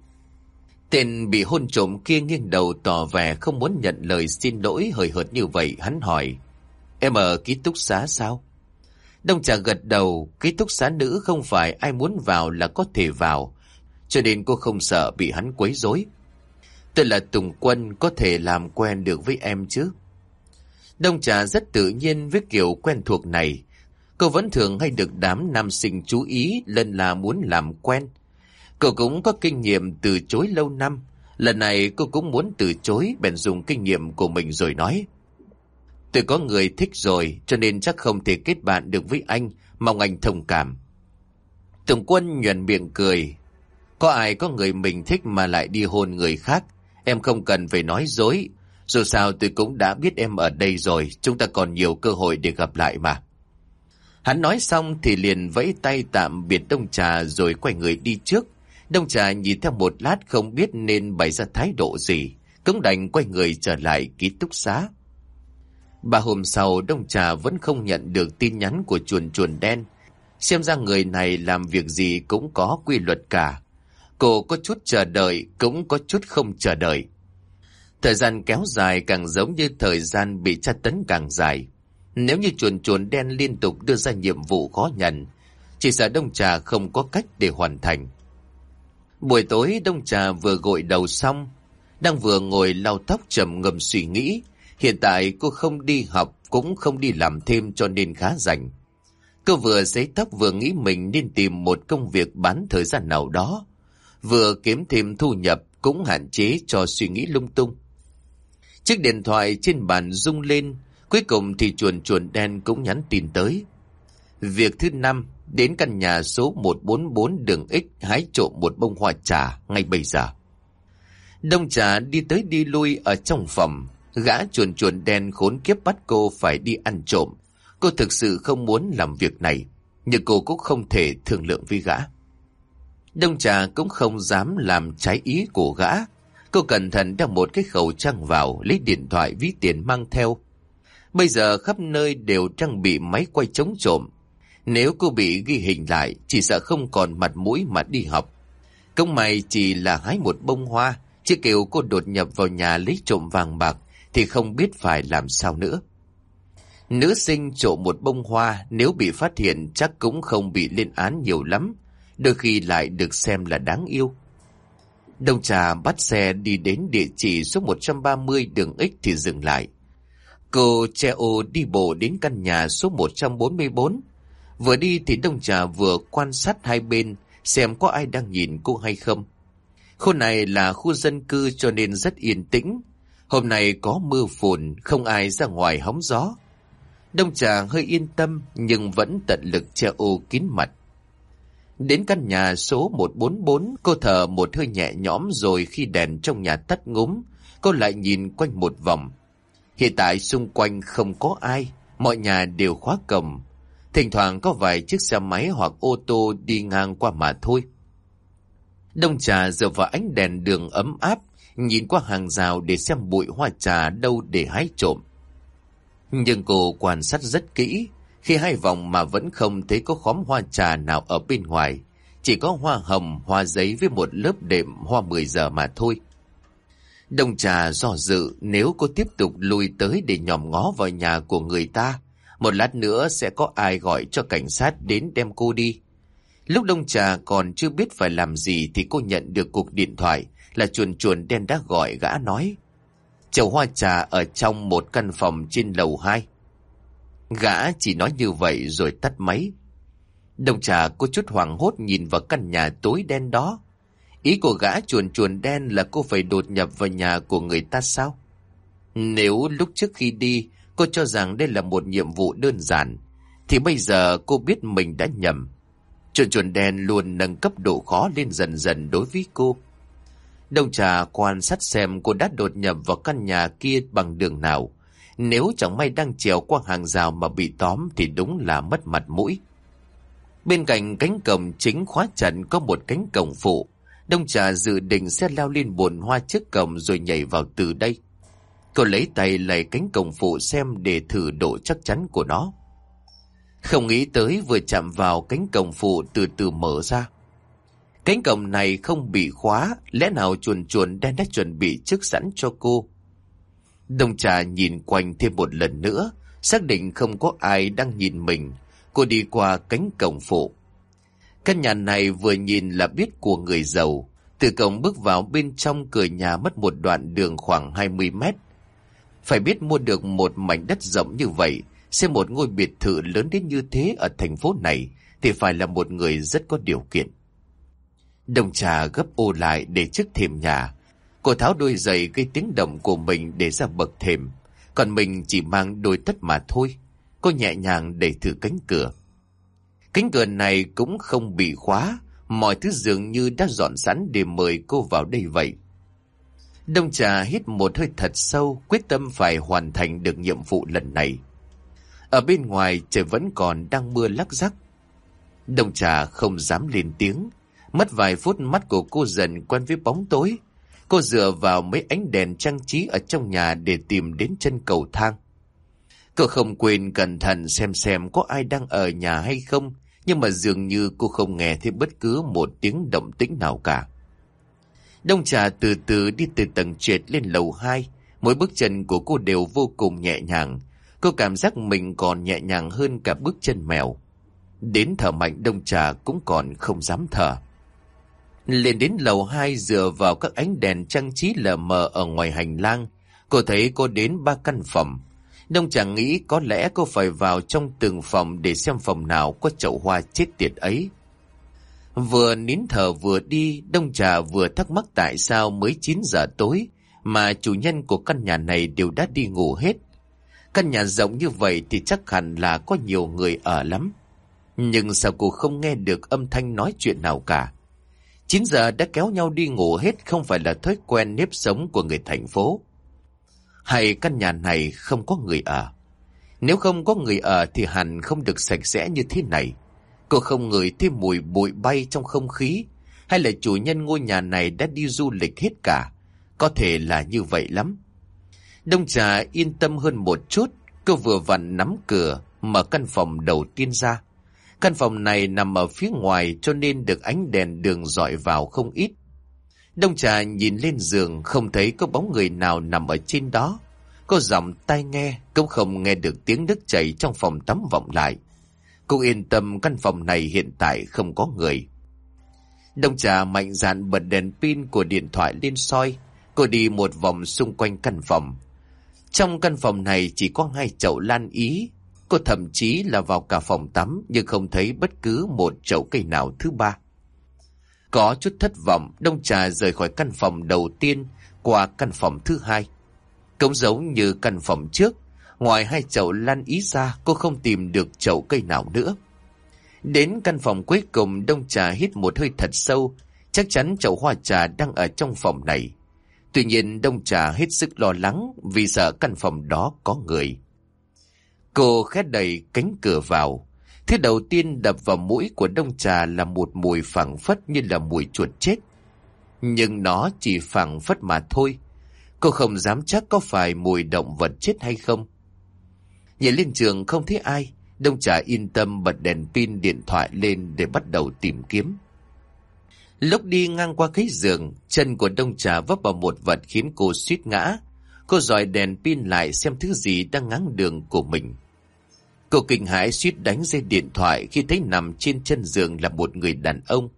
Tên bị hôn trộm kia nghiêng đầu tỏ vẻ không muốn nhận lời xin lỗi hời hợt như vậy. Hắn hỏi: em ở ký túc xá sao? Đông Trà gật đầu. Ký túc xá nữ không phải ai muốn vào là có thể vào, cho nên cô không sợ bị hắn quấy rối. Tôi là Tùng Quân, có thể làm quen được với em chứ? Đông Trà rất tự nhiên với kiểu quen thuộc này. Cô vẫn thường hay được đám nam sinh chú ý nên là muốn làm quen. Cô cũng có kinh nghiệm từ chối lâu năm. Lần này cô cũng muốn từ chối, bèn dùng kinh nghiệm của mình rồi nói: tôi có người thích rồi, cho nên chắc không thể kết bạn được với anh, mong anh thông cảm. Tùng Quân nhoẻn miệng cười: có ai có người mình thích mà lại đi hôn người khác? Em không cần phải nói dối. Dù sao tôi cũng đã biết em ở đây rồi, chúng ta còn nhiều cơ hội để gặp lại mà. Hắn nói xong thì liền vẫy tay tạm biệt Đông Trà rồi quay người đi trước. Đông Trà nhìn theo một lát không biết nên bày ra thái độ gì, cũng đành quay người trở lại ký túc xá. 3 hôm sau, Đông Trà vẫn không nhận được tin nhắn của chuồn chuồn đen. Xem ra người này làm việc gì cũng có quy luật cả. Cô có chút chờ đợi, cũng có chút không chờ đợi. Thời gian kéo dài càng giống như thời gian bị tra tấn càng dài. Nếu như chuồn chuồn đen liên tục đưa ra nhiệm vụ khó nhận, chỉ sợ Đông Trà không có cách để hoàn thành. Buổi tối Đông Trà vừa gội đầu xong, đang vừa ngồi lau tóc trầm ngâm suy nghĩ. Hiện tại cô không đi học cũng không đi làm thêm cho nên khá rảnh. Cô vừa sấy tóc vừa nghĩ mình nên tìm một công việc bán thời gian nào đó, vừa kiếm thêm thu nhập cũng hạn chế cho suy nghĩ lung tung. Chiếc điện thoại trên bàn rung lên, cuối cùng thì chuồn chuồn đen cũng nhắn tin tới. Việc thứ 5, đến căn nhà số 144 đường X hái trộm một bông hoa trà ngay bây giờ. Đông Trà đi tới đi lui ở trong phòng. Gã chuồn chuồn đen khốn kiếp bắt cô phải đi ăn trộm. Cô thực sự không muốn làm việc này, nhưng cô cũng không thể thương lượng với gã. Đông Trà cũng không dám làm trái ý của gã. Cô cẩn thận đeo một cái khẩu trang vào, lấy điện thoại ví tiền mang theo. Bây giờ khắp nơi đều trang bị máy quay chống trộm. Nếu cô bị ghi hình lại, chỉ sợ không còn mặt mũi mà đi học. Công mày chỉ là hái một bông hoa, chứ kêu cô đột nhập vào nhà lấy trộm vàng bạc thì không biết phải làm sao nữa. Nữ sinh trộm một bông hoa, nếu bị phát hiện chắc cũng không bị lên án nhiều lắm, đôi khi lại được xem là đáng yêu. Đông Trà bắt xe đi đến địa chỉ số 130 đường X thì dừng lại. Cô che ô đi bộ đến căn nhà số 144. Vừa đi thì Đông Trà vừa quan sát hai bên xem có ai đang nhìn cô hay không. Khu này là khu dân cư cho nên rất yên tĩnh. Hôm nay có mưa phùn, không ai ra ngoài hóng gió. Đông Trà hơi yên tâm nhưng vẫn tận lực che ô kín mặt. Đến căn nhà số 144, cô thở một hơi nhẹ nhõm, rồi khi đèn trong nhà tắt ngúm, cô lại nhìn quanh một vòng. Hiện tại xung quanh không có ai, mọi nhà đều khóa cổng. Thỉnh thoảng có vài chiếc xe máy hoặc ô tô đi ngang qua mà thôi. Đông Trà dựa vào ánh đèn đường ấm áp, nhìn qua hàng rào để xem bụi hoa trà đâu để hái trộm. Nhưng cô quan sát rất kỹ, khi hai vòng mà vẫn không thấy có khóm hoa trà nào ở bên ngoài, chỉ có hoa hồng, hoa giấy với một lớp đệm hoa 10 giờ mà thôi. Đông Trà do dự, nếu cô tiếp tục lùi tới để nhòm ngó vào nhà của người ta, một lát nữa sẽ có ai gọi cho cảnh sát đến đem cô đi. Lúc Đông Trà còn chưa biết phải làm gì thì cô nhận được cuộc điện thoại là chuồn chuồn đen đã gọi gã nói: chậu hoa trà ở trong một căn phòng trên lầu 2. Gã chỉ nói như vậy rồi tắt máy. Đông Trà có chút hoảng hốt nhìn vào căn nhà tối đen đó. Ý của gã chuồn chuồn đen là cô phải đột nhập vào nhà của người ta sao? Nếu lúc trước khi đi cô cho rằng đây là một nhiệm vụ đơn giản, thì bây giờ cô biết mình đã nhầm. Chuồn chuồn đen luôn nâng cấp độ khó lên dần dần đối với cô. Đông Trà quan sát xem cô đã đột nhập vào căn nhà kia bằng đường nào. Nếu chẳng may đang trèo qua hàng rào mà bị tóm thì đúng là mất mặt mũi. Bên cạnh cánh cổng chính khóa chặt có một cánh cổng phụ. Đông Trà dự định sẽ leo lên bồn hoa trước cổng rồi nhảy vào từ đây. Cô lấy tay lay cánh cổng phụ xem để thử độ chắc chắn của nó. Không nghĩ tới vừa chạm vào cánh cổng phụ từ từ mở ra. Cánh cổng này không bị khóa, lẽ nào chuồn chuồn đen đã chuẩn bị trước sẵn cho cô. Đông Trà nhìn quanh thêm một lần nữa, xác định không có ai đang nhìn mình. Cô đi qua cánh cổng phụ. Căn nhà này vừa nhìn là biết của người giàu. Từ cổng bước vào bên trong cửa nhà mất một đoạn đường khoảng 20 mét. Phải biết mua được một mảnh đất rộng như vậy, xem một ngôi biệt thự lớn đến như thế ở thành phố này, thì phải là một người rất có điều kiện. Đông Trà gấp ô lại để trước thềm nhà. Cô tháo đôi giày gây tiếng động của mình để ra bậc thềm, còn mình chỉ mang đôi tất mà thôi. Cô nhẹ nhàng đẩy thử cánh cửa. Cánh cửa này cũng không bị khóa, mọi thứ dường như đã dọn sẵn để mời cô vào đây vậy. Đông Trà hít một hơi thật sâu, quyết tâm phải hoàn thành được nhiệm vụ lần này. Ở bên ngoài trời vẫn còn đang mưa lắc rắc. Đông Trà không dám lên tiếng. Mất vài phút mắt của cô dần quen với bóng tối. Cô dựa vào mấy ánh đèn trang trí ở trong nhà để tìm đến chân cầu thang. Cô không quên cẩn thận xem có ai đang ở nhà hay không, nhưng mà dường như cô không nghe thấy bất cứ một tiếng động tĩnh nào cả. Đông Trà từ từ đi từ tầng trệt lên lầu 2. Mỗi bước chân của cô đều vô cùng nhẹ nhàng. Cô cảm giác mình còn nhẹ nhàng hơn cả bước chân mèo. Đến thở mạnh Đông Trà cũng còn không dám thở. Lên đến lầu 2 dựa vào các ánh đèn trang trí lờ mờ ở ngoài hành lang, cô thấy cô đến 3 căn phòng. Đông Trà nghĩ có lẽ cô phải vào trong từng phòng để xem phòng nào có chậu hoa chết tiệt ấy. Vừa nín thở vừa đi, Đông Trà vừa thắc mắc tại sao mới 9 giờ tối mà chủ nhân của căn nhà này đều đã đi ngủ hết. Căn nhà rộng như vậy thì chắc hẳn là có nhiều người ở lắm. Nhưng sao cô không nghe được âm thanh nói chuyện nào cả? 9 giờ đã kéo nhau đi ngủ hết không phải là thói quen nếp sống của người thành phố. Hay căn nhà này không có người ở? Nếu không có người ở thì hẳn không được sạch sẽ như thế này. Cô không ngửi thấy mùi bụi bay trong không khí, hay là chủ nhân ngôi nhà này đã đi du lịch hết cả? Có thể là như vậy lắm. Đông Trà yên tâm hơn một chút. Cô vừa vặn nắm cửa mở căn phòng đầu tiên ra. Căn phòng này nằm ở phía ngoài cho nên được ánh đèn đường rọi vào không ít. Đông Trà nhìn lên giường không thấy có bóng người nào nằm ở trên đó. Cô giọng tai nghe cũng không nghe được tiếng nước chảy trong phòng tắm vọng lại. Cô yên tâm căn phòng này hiện tại không có người. Đông Trà mạnh dạn bật đèn pin của điện thoại lên soi. Cô đi một vòng xung quanh căn phòng. Trong căn phòng này chỉ có 2 chậu lan ý. Cô thậm chí là vào cả phòng tắm nhưng không thấy bất cứ một chậu cây nào thứ ba. Có chút thất vọng, Đông Trà rời khỏi căn phòng đầu tiên qua căn phòng thứ 2. Cũng giống như căn phòng trước, ngoài 2 chậu lan ý ra cô không tìm được chậu cây nào nữa. Đến căn phòng cuối cùng, Đông Trà hít một hơi thật sâu. Chắc chắn chậu hoa trà đang ở trong phòng này. Tuy nhiên Đông Trà hết sức lo lắng vì sợ căn phòng đó có người. Cô khẽ đẩy cánh cửa vào. Thứ đầu tiên đập vào mũi của Đông Trà là một mùi phảng phất như là mùi chuột chết. Nhưng nó chỉ phảng phất mà thôi. Cô không dám chắc có phải mùi động vật chết hay không. Nhảy lên giường không thấy ai, Đông Trà yên tâm bật đèn pin điện thoại lên để bắt đầu tìm kiếm. Lúc đi ngang qua cái giường, chân của Đông Trà vấp vào một vật khiến cô suýt ngã. Cô dọi đèn pin lại xem thứ gì đang ngáng đường của mình. Cô kinh hãi suýt đánh rơi điện thoại khi thấy nằm trên chân giường là một người đàn ông.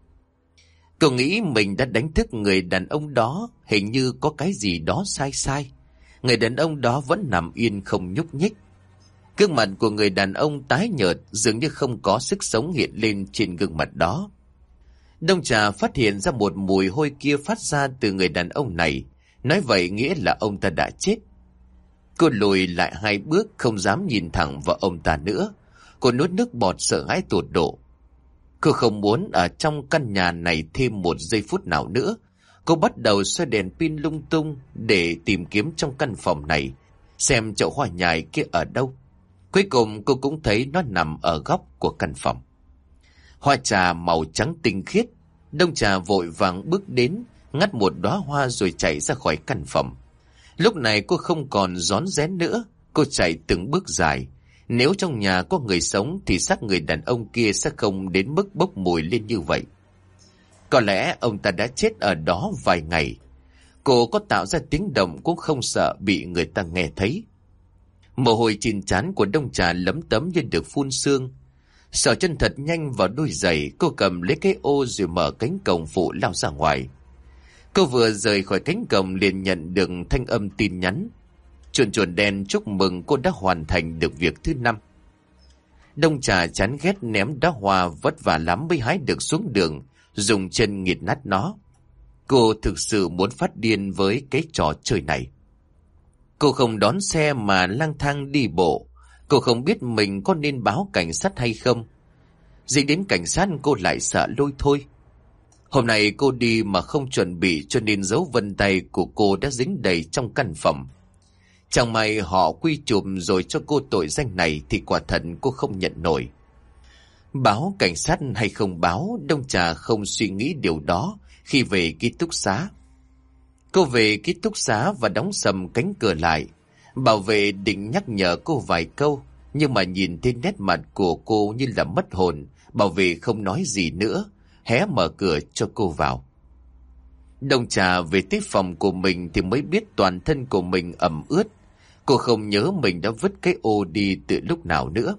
Cô nghĩ mình đã đánh thức người đàn ông đó, hình như có cái gì đó sai sai. Người đàn ông đó vẫn nằm yên không nhúc nhích. Gương mặt của người đàn ông tái nhợt, dường như không có sức sống hiện lên trên gương mặt đó. Đông Trà phát hiện ra một mùi hôi kia phát ra từ người đàn ông này. Nói vậy nghĩa là ông ta đã chết. Cô lùi lại 2 bước, không dám nhìn thẳng vào ông ta nữa. Cô nuốt nước bọt sợ hãi tột độ. Cô không muốn ở trong căn nhà này thêm một giây phút nào nữa. Cô bắt đầu xoay đèn pin lung tung để tìm kiếm trong căn phòng này, xem chậu hoa nhài kia ở đâu. Cuối cùng cô cũng thấy nó nằm ở góc của căn phòng. Hoa trà màu trắng tinh khiết. Đông Trà vội vàng bước đến, ngắt một đóa hoa rồi chạy ra khỏi căn phòng. Lúc này cô không còn rón rén nữa. Cô chạy từng bước dài. Nếu trong nhà có người sống thì xác người đàn ông kia sẽ không đến mức bốc mùi lên như vậy. Có lẽ ông ta đã chết ở đó vài ngày. Cô có tạo ra tiếng động cũng không sợ bị người ta nghe thấy. Mồ hôi trên trán của Đông Trà lấm tấm như được phun sương. Sờ chân thật nhanh vào đôi giày, cô cầm lấy cái ô rồi mở cánh cổng phụ lao ra ngoài. Cô vừa rời khỏi cánh cổng liền nhận được thanh âm tin nhắn. Chuồn chuồn đen chúc mừng cô đã hoàn thành được việc thứ 5. Đông Trà chán ghét ném đá hoa, vất vả lắm mới hái được xuống đường, dùng chân nghịt nát nó. Cô thực sự muốn phát điên với cái trò chơi này. Cô không đón xe mà lang thang đi bộ. Cô không biết mình có nên báo cảnh sát hay không. Dính đến cảnh sát cô lại sợ lôi thôi. Hôm nay cô đi mà không chuẩn bị cho nên dấu vân tay của cô đã dính đầy trong căn phòng. Chẳng may họ quy chụp rồi cho cô tội danh này thì quả thật cô không nhận nổi. Báo cảnh sát hay không báo, Đông Trà không suy nghĩ điều đó khi về ký túc xá. Cô về ký túc xá và đóng sầm cánh cửa lại. Bảo vệ định nhắc nhở cô vài câu, nhưng mà nhìn thấy nét mặt của cô như là mất hồn, bảo vệ không nói gì nữa, hé mở cửa cho cô vào. Đông Trà về tới phòng của mình thì mới biết toàn thân của mình ẩm ướt. Cô không nhớ mình đã vứt cái ô đi từ lúc nào nữa.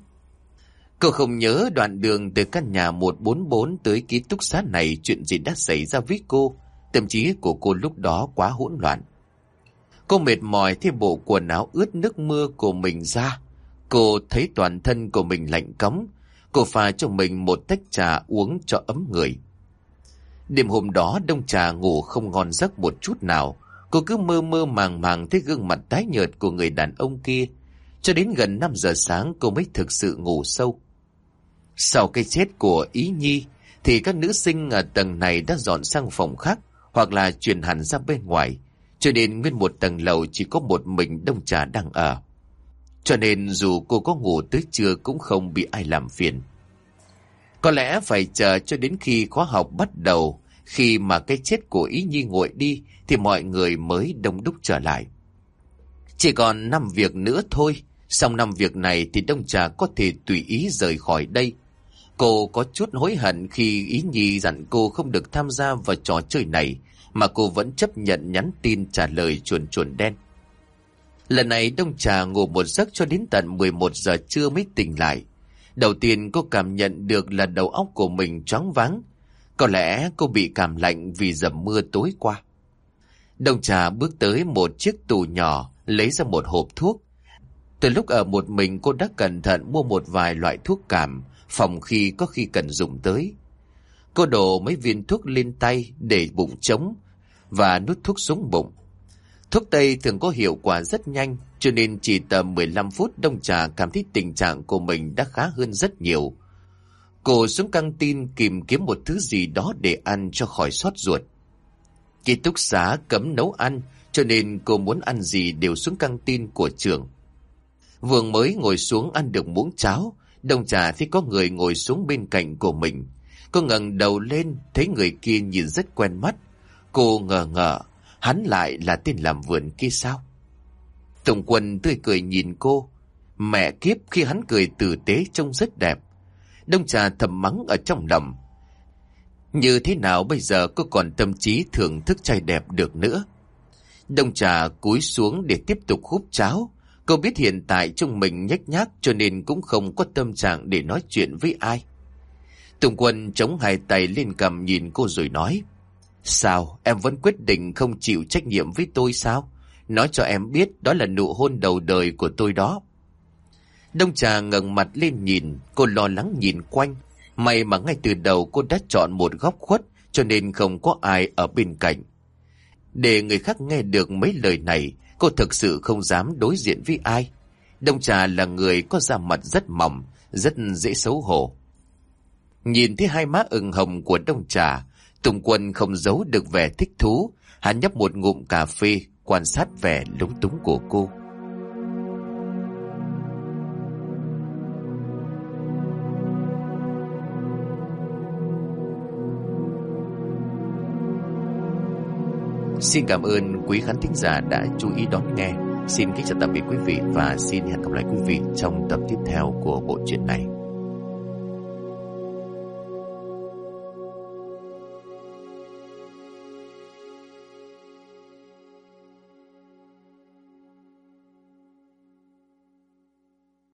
Cô không nhớ đoạn đường từ căn nhà 144 tới ký túc xá này chuyện gì đã xảy ra với cô. Tâm trí của cô lúc đó quá hỗn loạn. Cô mệt mỏi thay bộ quần áo ướt nước mưa của mình ra. Cô thấy toàn thân của mình lạnh cóng. Cô pha cho mình một tách trà uống cho ấm người. Đêm hôm đó Đông Trà ngủ không ngon giấc một chút nào. Cô cứ mơ mơ màng màng thấy gương mặt tái nhợt của người đàn ông kia. Cho đến gần 5 giờ sáng cô mới thực sự ngủ sâu. Sau cái chết của Ý Nhi thì các nữ sinh ở tầng này đã dọn sang phòng khác hoặc là chuyển hẳn ra bên ngoài. Cho nên nguyên một tầng lầu chỉ có một mình Đông Trà đang ở. Cho nên dù cô có ngủ tới trưa cũng không bị ai làm phiền. Có lẽ phải chờ cho đến khi khóa học bắt đầu, khi mà cái chết của Ý Nhi nguội đi thì mọi người mới đông đúc trở lại. Chỉ còn 5 việc nữa thôi. Xong 5 việc này thì Đông Trà có thể tùy ý rời khỏi đây. Cô có chút hối hận khi Ý Nhi dặn cô không được tham gia vào trò chơi này, mà cô vẫn chấp nhận nhắn tin trả lời chuồn chuồn đen. Lần này Đông Trà ngủ một giấc cho đến tận 11 giờ trưa mới tỉnh lại. Đầu tiên cô cảm nhận được là đầu óc của mình choáng váng. Có lẽ cô bị cảm lạnh vì dầm mưa tối qua. Đông Trà bước tới một chiếc tủ nhỏ, lấy ra một hộp thuốc. Từ lúc ở một mình cô đã cẩn thận mua một vài loại thuốc cảm, phòng khi có khi cần dùng tới. Cô đổ mấy viên thuốc lên tay để bụng trống và nuốt thuốc xuống bụng. Thuốc tây thường có hiệu quả rất nhanh, cho nên chỉ tầm 15 phút Đông Trà cảm thấy tình trạng của mình đã khá hơn rất nhiều. Cô xuống căng tin tìm kiếm một thứ gì đó để ăn cho khỏi xót ruột. Ký túc xá cấm nấu ăn, cho nên cô muốn ăn gì đều xuống căng tin của trường. Vừa mới ngồi xuống ăn được muỗng cháo, Đông Trà thấy có người ngồi xuống bên cạnh của mình. Cô ngẩng đầu lên, thấy người kia nhìn rất quen mắt. Cô ngờ ngợ, hắn lại là tên làm vườn kia sao? Tùng Quân tươi cười nhìn cô. Mẹ kiếp, khi hắn cười tử tế trông rất đẹp. Đông Trà thầm mắng ở trong lòng. Như thế nào bây giờ cô còn tâm trí thưởng thức trai đẹp được nữa? Đông Trà cúi xuống để tiếp tục húp cháo. Cô biết hiện tại trong mình nhếch nhác, cho nên cũng không có tâm trạng để nói chuyện với ai. Tùng Quân chống hai tay lên cằm nhìn cô rồi nói. Sao, em vẫn quyết định không chịu trách nhiệm với tôi sao? Nói cho em biết đó là nụ hôn đầu đời của tôi đó. Đông Trà ngẩng mặt lên nhìn, cô lo lắng nhìn quanh. May mà ngay từ đầu cô đã chọn một góc khuất, cho nên không có ai ở bên cạnh. Để người khác nghe được mấy lời này, cô thực sự không dám đối diện với ai. Đông Trà là người có da mặt rất mỏng, rất dễ xấu hổ. Nhìn thấy hai má ửng hồng của Đông Trà, Tùng Quân không giấu được vẻ thích thú. Hắn nhấp một ngụm cà phê, quan sát vẻ lúng túng của cô. Xin cảm ơn quý khán thính giả đã chú ý đón nghe. Xin kính chào tạm biệt quý vị và xin hẹn gặp lại quý vị trong tập tiếp theo của bộ truyện này.